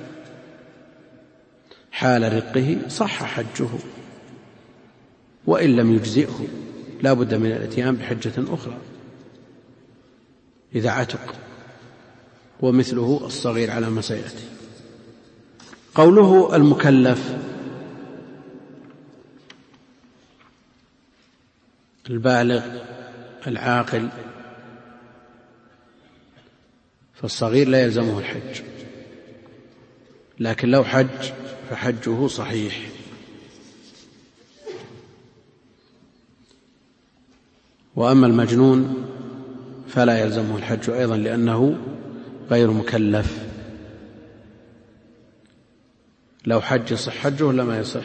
حال رقه صح حجه، وإن لم يجزئه لا بد من الاتيان بحجة أخرى إذا عتق، ومثله الصغير على ما سيأتي. قوله المكلف البالغ العاقل، فالصغير لا يلزمه الحج، لكن لو حج فحجه صحيح. وأما المجنون فلا يلزمه الحج أيضا، لأنه غير مكلف لو حج يصح حجه ولا ما يصح؟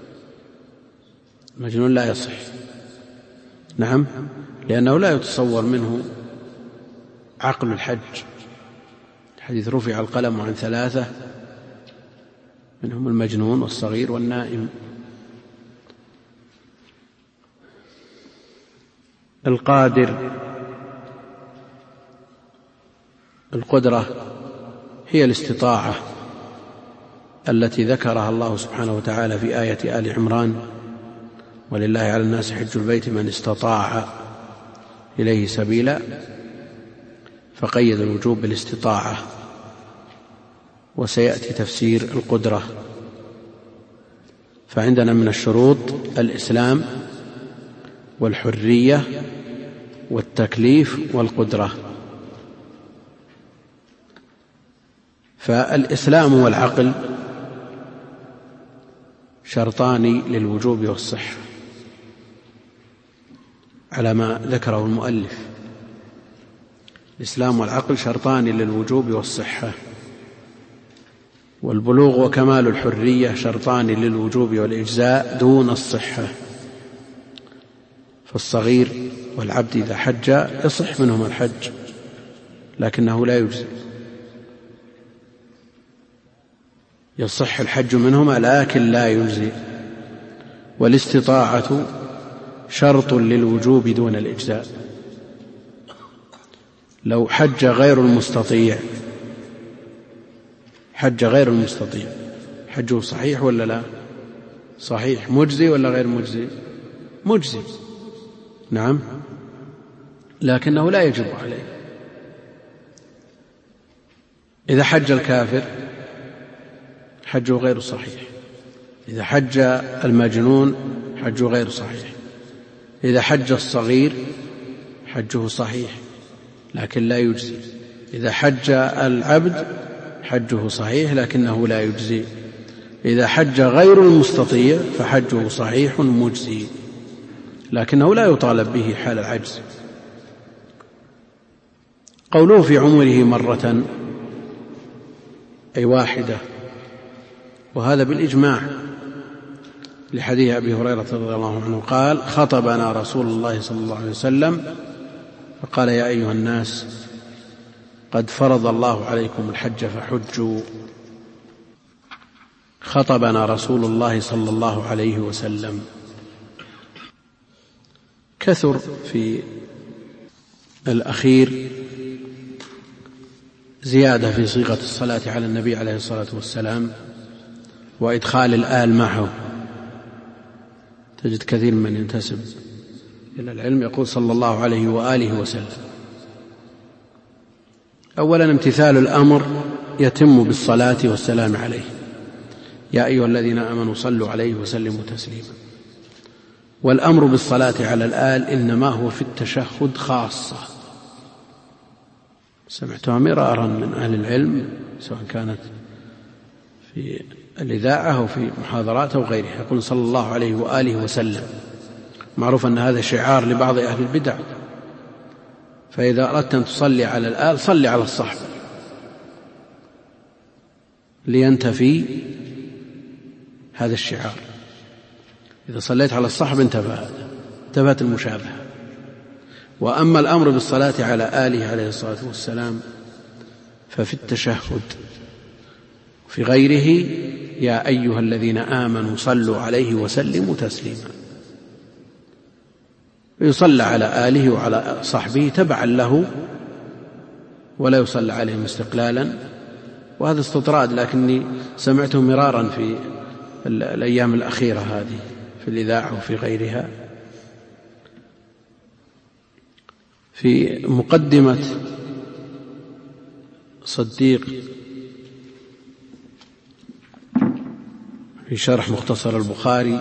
المجنون لا يصح. نعم، لأنه لا يتصور منه عقل الحج. الحديث رفع القلم عن 3 منهم المجنون والصغير والنائم. القادر، القدرة هي الاستطاعة التي ذكرها الله سبحانه وتعالى في آية آل عمران: ولله على الناس حج البيت من استطاع إليه سبيلا، فقيد الوجوب بالاستطاعة. وسيأتي تفسير القدرة. فعندنا من الشروط الإسلام والحرية والتكليف والقدرة. فالإسلام والعقل شرطان للوجوب والصحة على ما ذكره المؤلف. الإسلام والعقل شرطان للوجوب والصحة، والبلوغ وكمال الحرية شرطان للوجوب والإجزاء دون الصحة. فالصغير والعبد إذا حج يصح منهما الحج لكنه لا يجزي. يصح الحج منهما لكن لا يجزي. والاستطاعة شرط للوجوب دون الإجزاء. لو حج غير المستطيع، حجه صحيح ولا لا؟ صحيح. مجزي ولا غير مجزي؟ مجزي، نعم، لكنه لا يجب عليه. إذا حج الكافر حجه غير صحيح. إذا حج المجنون حجه غير صحيح. إذا حج الصغير حجه صحيح لكن لا يجزي. إذا حج العبد حجه صحيح لكنه لا يجزي. إذا حج غير المستطيع فحجه صحيح مجزي لكنه لا يطالب به حال العجز. قوله في عمره مرة أي واحدة، وهذا بالإجماع لحديث أبي هريرة رضي الله عنه قال: خطبنا رسول الله صلى الله عليه وسلم فقال: يا أيها الناس قد فرض الله عليكم الحج فحجوا. خطبنا رسول الله صلى الله عليه وسلم. كثر في الأخير زيادة في صيغة الصلاة على النبي عليه الصلاة والسلام وإدخال الآل معه. تجد كثير من ينتسب إلى العلم يقول صلى الله عليه وآله وسلم. أولا امتثال الأمر يتم بالصلاة والسلام عليه: يا أيها الذين آمنوا صلوا عليه وسلموا تسليما. والأمر بالصلاة على الآل إنما هو في التشهد خاصة، سمعتها مرارا من أهل العلم سواء كانت في الإذاعة أو في محاضرات أو غيرها، يقول صلى الله عليه وآله وسلم. معروف أن هذا شعار لبعض أهل البدع، فإذا أردت أن تصلي على الآل صلي على الصحب لينتفي هذا الشعار. إذا صليت على الصحب انتفت المشابهة. وأما الأمر بالصلاة على آله عليه الصلاة والسلام ففي التشهد في غيره: يا أيها الذين آمنوا صلوا عليه وسلموا تسليما. يصلى على آله وعلى صحبه تبعا له ولا يصلى عليهم استقلالا. وهذا استطراد لكني سمعته مرارا في الأيام الأخيرة هذه في الإذاعة وفي غيرها. في مقدمة صديق في شرح مختصر البخاري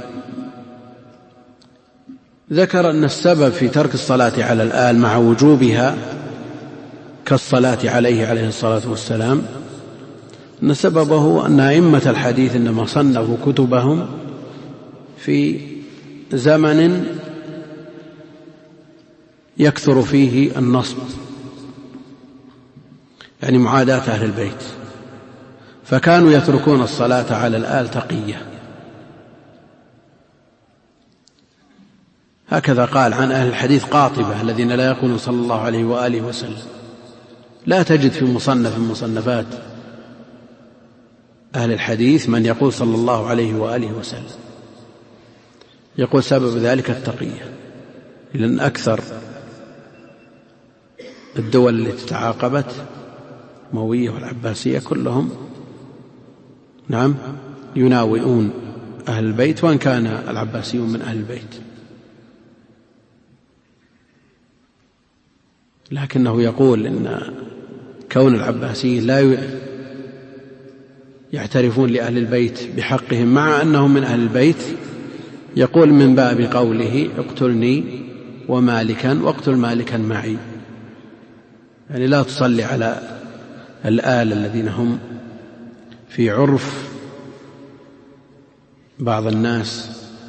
ذكر أن السبب في ترك الصلاة على الآل مع وجوبها كالصلاة عليه الصلاة والسلام أن سببه أن أئمة الحديث إنما صنفوا كتبهم في زمن يكثر فيه النصب، يعني معاداة أهل البيت، فكانوا يتركون الصلاة على الآل تقية. هكذا قال عن أهل الحديث قاطبة الذين لا يقولون صلى الله عليه وآله وسلم. لا تجد في مصنف من مصنفات أهل الحديث من يقول صلى الله عليه وآله وسلم، يقول سبب ذلك التقية، لأن أكثر الدول التي تعاقبت الأموية والعباسية كلهم يناوئون أهل البيت، وإن كان العباسيون من أهل البيت، لكنه يقول إن كون العباسيين لا يعترفون لأهل البيت بحقهم مع أنهم من أهل البيت، يقول من باب قوله اقتلني ومالكا واقتل مالكا معي، يعني لا تصلي على الآل الذين هم في عرف بعض الناس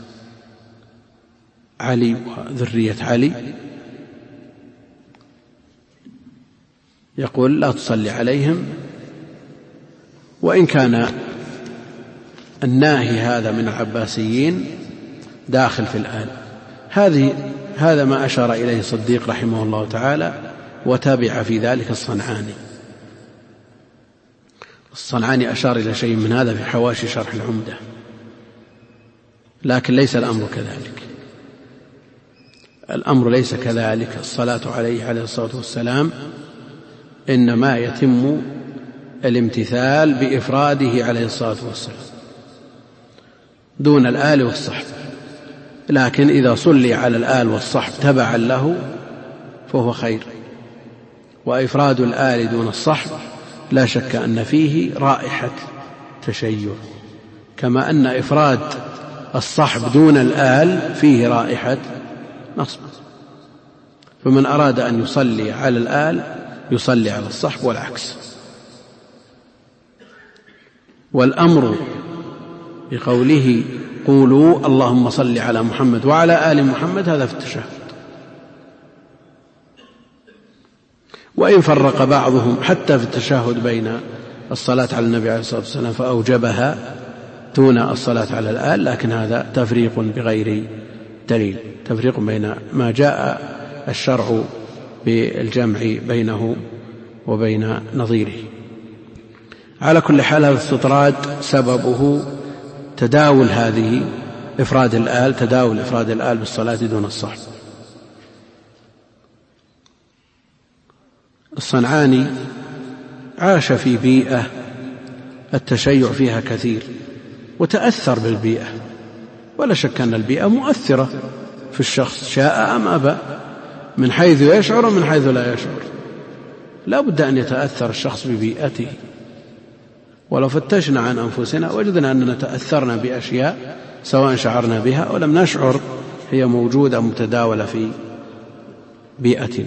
علي وذرية علي، يقول لا تصلي عليهم، وإن كان الناهي هذا من العباسيين داخل في الآل. هذا ما أشار إليه الصديق رحمه الله تعالى، وتابع في ذلك الصنعاني أشار إلى شيء من هذا في حواشي شرح العمدة، لكن ليس الأمر كذلك. الأمر ليس كذلك. الصلاة عليه عليه الصلاة والسلام إنما يتم الامتثال بإفراده عليه الصلاة والسلام دون الآل والصحب، لكن إذا صلي على الآل والصحب تبعا له فهو خير. وإفراد الآل دون الصحب لا شك أن فيه رائحة تشيع، كما أن إفراد الصحب دون الآل فيه رائحة نصب. فمن أراد أن يصلي على الآل يصلي على الصحب والعكس. والأمر بقوله قولوا اللهم صل على محمد وعلى آل محمد هذا في التشهد. وإن فرق بعضهم حتى في التشهد بين الصلاة على النبي عليه الصلاة والسلام فأوجبها دون الصلاة على الآل، لكن هذا تفريق بغير دليل، تفريق بين ما جاء الشرع بالجمع بينه وبين نظيره. على كل حال هذا الاستطراد سببه تداول إفراد الآل بالصلاة دون الصحب. الصنعاني عاش في بيئة التشيع فيها كثير وتأثر بالبيئة، ولا شك أن البيئة مؤثرة في الشخص شاء أم أبى، من حيث يشعر ومن حيث لا يشعر. لا بد أن يتأثر الشخص ببيئته. ولو فتشنا عن أنفسنا وجدنا أننا تأثرنا بأشياء سواء شعرنا بها أو لم نشعر هي موجودة متداولة في بيئتنا.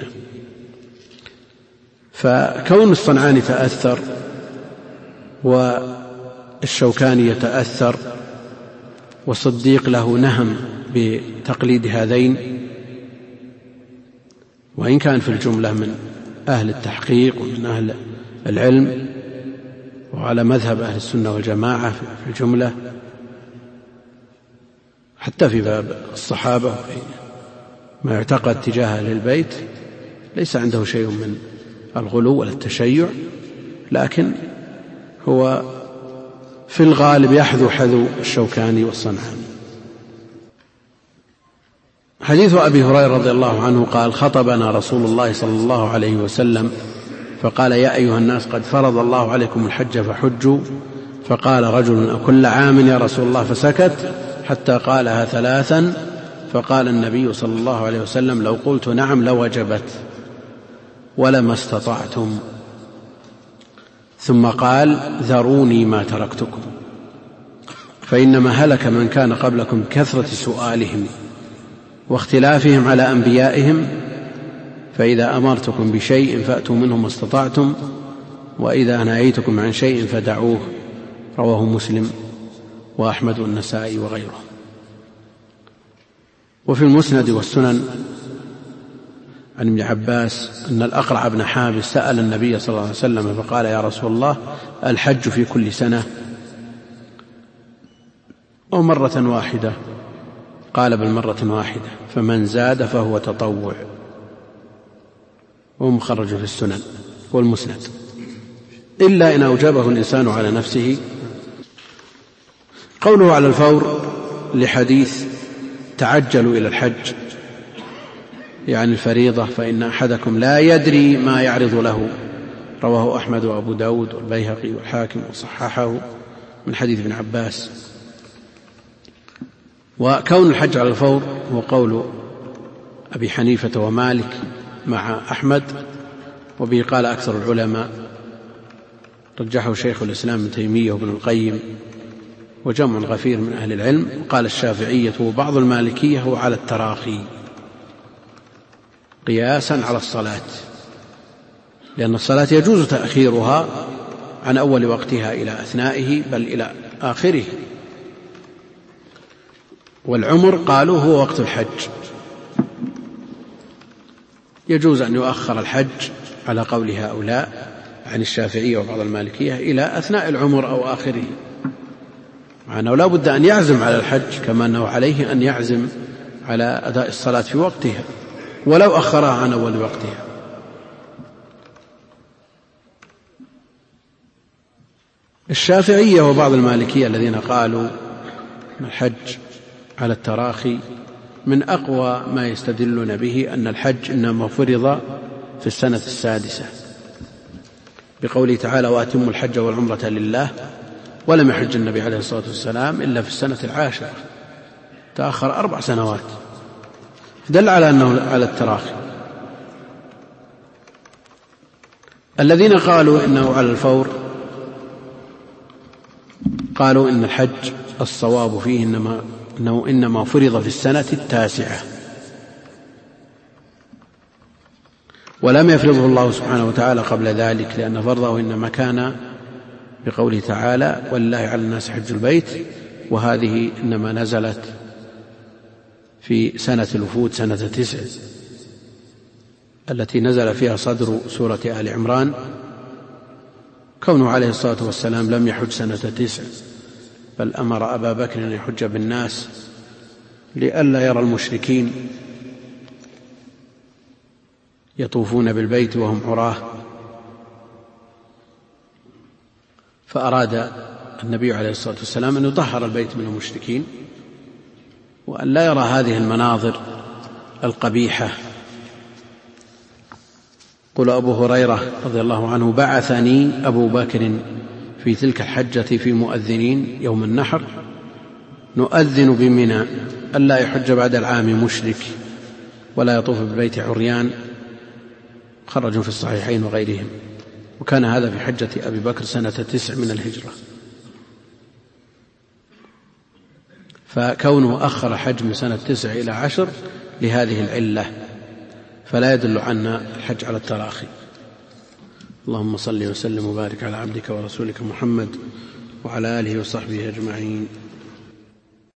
فكون الصنعاني تأثر والشوكاني يتأثر والصديق له نهم بتقليد هذين، وإن كان في الجملة من أهل التحقيق ومن أهل العلم وعلى مذهب أهل السنة والجماعة في الجملة، حتى في باب الصحابة ما يعتقد تجاه أهل البيت ليس عنده شيء من الغلو ولا التشيع، لكن هو في الغالب يحذو حذو الشوكاني والصنعاني. حديث أبي هريرة رضي الله عنه قال خطبنا رسول الله صلى الله عليه وسلم فقال يا أيها الناس قد فرض الله عليكم الحج فحجوا، فقال رجل أكل عام يا رسول الله، فسكت حتى قالها ثلاثا، فقال النبي صلى الله عليه وسلم لو قلت نعم لوجبت ولما استطعتم، ثم قال ذروني ما تركتكم، فإنما هلك من كان قبلكم بكثرة سؤالهم واختلافهم على أنبيائهم، فإذا أمرتكم بشيء فأتوا منه ما استطعتم، وإذا نهيتكم عن شيء فدعوه. رواه مسلم وأحمد والنسائي وغيره. وفي المسند والسنن عن ابن عباس أن الأقرع بن حابس سأل النبي صلى الله عليه وسلم فقال: يا رسول الله، الحج في كل سنة أو مرة واحدة؟ قال: بل مرة واحدة، فمن زاد فهو تطوع. ومخرج في السنن والمسند، إلا إن أوجبه الإنسان على نفسه. قوله على الفور لحديث تعجلوا إلى الحج يعني الفريضة، فإن أحدكم لا يدري ما يعرض له، رواه أحمد وأبو داود والبيهقي والحاكم وصححه من حديث ابن عباس. وكون الحج على الفور هو قول أبي حنيفة ومالك مع أحمد، وبه قال أكثر العلماء، رجحه شيخ الإسلام ابن تيمية وابن القيم وجمع غفير من أهل العلم. وقال الشافعية وبعض المالكية هو على التراخي قياسا على الصلاة، لأن الصلاة يجوز تأخيرها عن أول وقتها إلى أثنائه بل إلى آخره. والعمر قالوا هو وقت الحج، يجوز أن يؤخر الحج على قول هؤلاء عن الشافعية وبعض المالكية إلى أثناء العمر أو آخره، مع أنه لا بد أن يعزم على الحج كما أنه عليه أن يعزم على أداء الصلاة في وقتها ولو أخرها عن أول وقتها. الشافعية وبعض المالكية الذين قالوا أن الحج على التراخي من أقوى ما يستدلون به أن الحج إنما فرض في السنة السادسة بقوله تعالى: وأتموا الحج والعمرة لله، ولم يحج النبي عليه الصلاة والسلام إلا في السنة العاشرة، تأخر 4 سنوات، دل على أنه على التراخي. الذين قالوا إنه على الفور قالوا إن الحج الصواب فيه إنه إنما فرض في السنة التاسعة، ولم يفرضه الله سبحانه وتعالى قبل ذلك، لأن فرضه إنما كان بقوله تعالى: ولله على الناس حج البيت، وهذه إنما نزلت في سنة الوفود سنة 9 التي نزل فيها صدر سورة آل عمران، كونه عليه الصلاة والسلام لم يحج سنة 9 بل أمر أبا بكر أن يحج بالناس لئلا يرى المشركين يطوفون بالبيت وهم عراه، فأراد النبي عليه الصلاة والسلام أن يطهر البيت من المشركين وأن لا يرى هذه المناظر القبيحة. قال أبو هريرة رضي الله عنه: بعثني أبو بكر في تلك الحجة في مؤذنين يوم النحر نؤذن بمنى ألا يحج بعد العام مشرك ولا يطوف بالبيت عريان، خرجوا في الصحيحين وغيرهم. وكان هذا في حجة أبي بكر سنة 9 من الهجرة. فكونه أخر الحج من سنة 9 إلى 10 لهذه العلة، فلا يدل عنا الحج على التراخي. اللهم صل وسلم وبارك على عبدك ورسولك محمد وعلى آله وصحبه أجمعين.